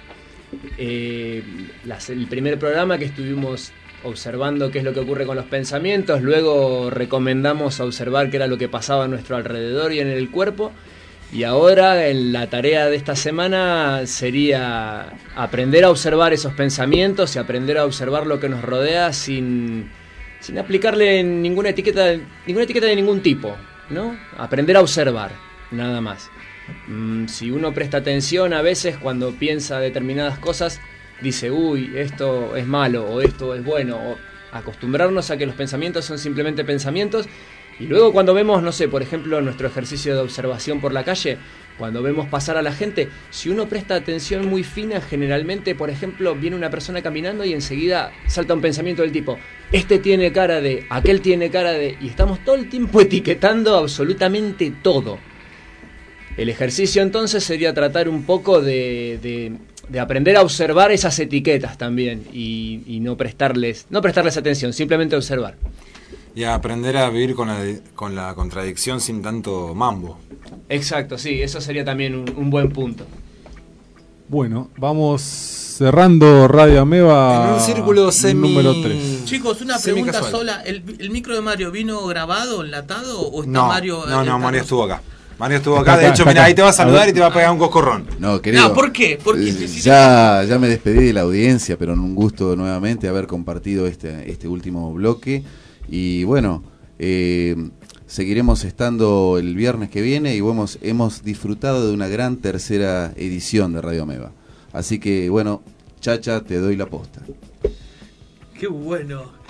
El primer programa que estuvimos observando qué es lo que ocurre con los pensamientos, luego recomendamos observar qué era lo que pasaba a nuestro alrededor y en el cuerpo, y ahora en la tarea de esta semana sería aprender a observar esos pensamientos y aprender a observar lo que nos rodea sin aplicarle ninguna etiqueta de ningún tipo, ¿no? Aprender a observar, nada más. Si uno presta atención, a veces cuando piensa determinadas cosas dice, uy, esto es malo o esto es bueno, o acostumbrarnos a que los pensamientos son simplemente pensamientos. Y luego cuando vemos, no sé, por ejemplo, nuestro ejercicio de observación por la calle, cuando vemos pasar a la gente, si uno presta atención muy fina, generalmente, por ejemplo, viene una persona caminando y enseguida salta un pensamiento del tipo, este tiene cara de, aquel tiene cara de, y estamos todo el tiempo etiquetando absolutamente todo. El ejercicio entonces sería tratar un poco de aprender a observar esas etiquetas también y no prestarles atención, simplemente observar. Y a aprender a vivir con la contradicción sin tanto mambo. Exacto, sí, eso sería también un buen punto. Bueno, vamos cerrando Radio Ameba. En un círculo número 3. Chicos, una pregunta sola. ¿El micro de Mario vino grabado, enlatado o está No, Mario? no, Mario estuvo acá. Mario estuvo acá, de hecho, mira, ahí te va a saludar y te va a pegar un coscorrón. No, querido. No, ¿por qué? Ya me despedí de la audiencia, pero un gusto nuevamente haber compartido este último bloque. Y bueno, seguiremos estando el viernes que viene y hemos disfrutado de una gran tercera edición de Radio Ameba. Así que bueno, Chacha, te doy la posta. Qué bueno.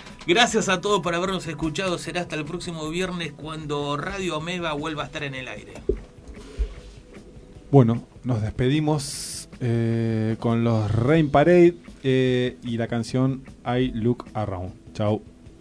Gracias a todos por habernos escuchado. Será hasta el próximo viernes cuando Radio Ameba vuelva a estar en el aire. Bueno, nos despedimos con los Rain Parade y la canción I Look Around. Chau.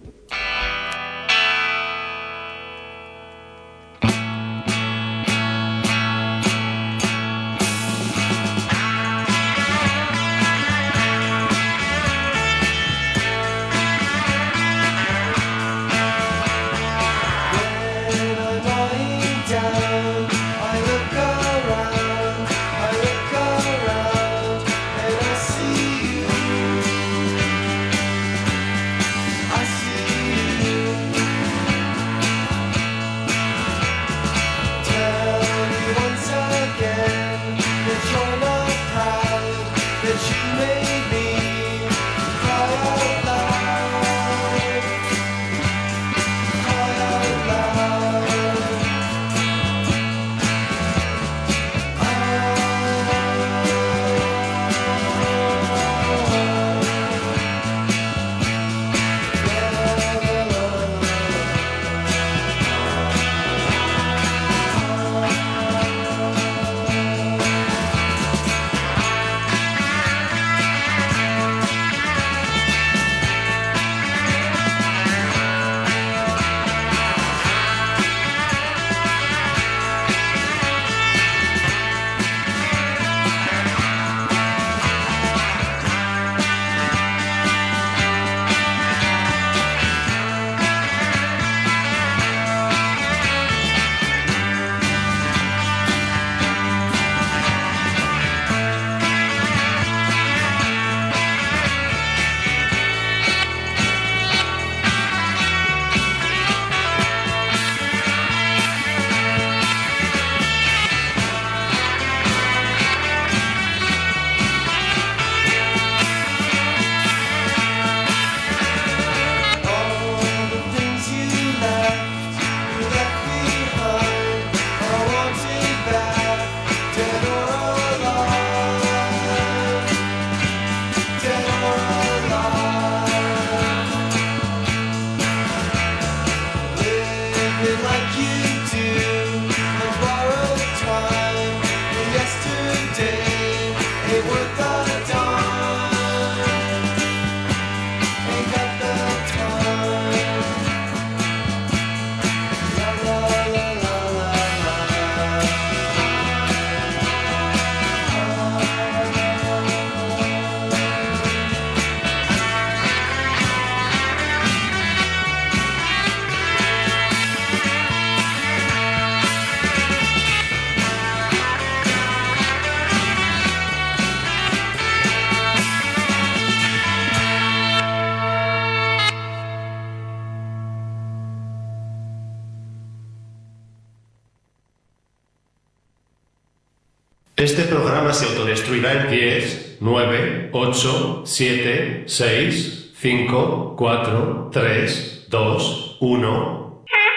Este programa se autodestruirá en 10, 9, 8, 7, 6, 5, 4, 3, 2, 1...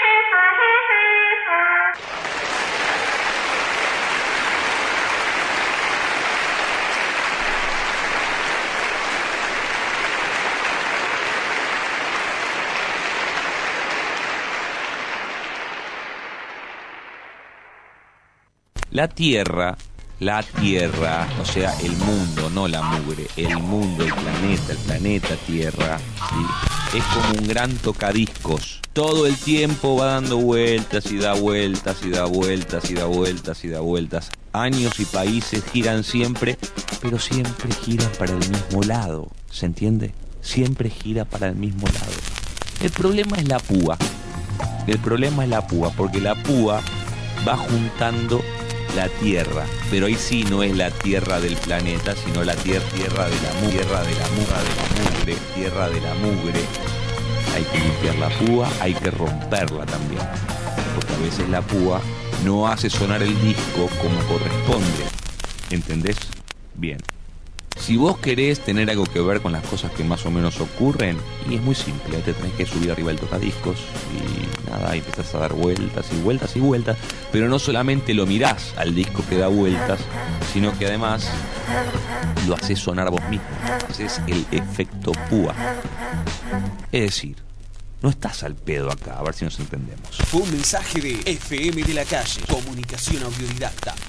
La Tierra, o sea, el mundo, no la mugre, el mundo, el planeta Tierra, ¿sí? Es como un gran tocadiscos. Todo el tiempo va dando vueltas y da vueltas y da vueltas y da vueltas y da vueltas. Años y países giran siempre, pero siempre giran para el mismo lado, ¿se entiende? Siempre gira para el mismo lado. El problema es la púa. Porque la púa va juntando la Tierra, pero ahí sí no es la Tierra del planeta, sino la tierra de la mugre. Hay que limpiar la púa, hay que romperla también, porque a veces la púa no hace sonar el disco como corresponde, ¿entendés? Bien. Si vos querés tener algo que ver con las cosas que más o menos ocurren, y es muy simple, te tenés que subir arriba del tocadiscos y nada, y empezás a dar vueltas y vueltas y vueltas, pero no solamente lo mirás al disco que da vueltas, sino que además lo haces sonar vos mismo, haces el efecto púa. Es decir, no estás al pedo acá, a ver si nos entendemos. Fue un mensaje de FM de la Calle, comunicación autodidacta.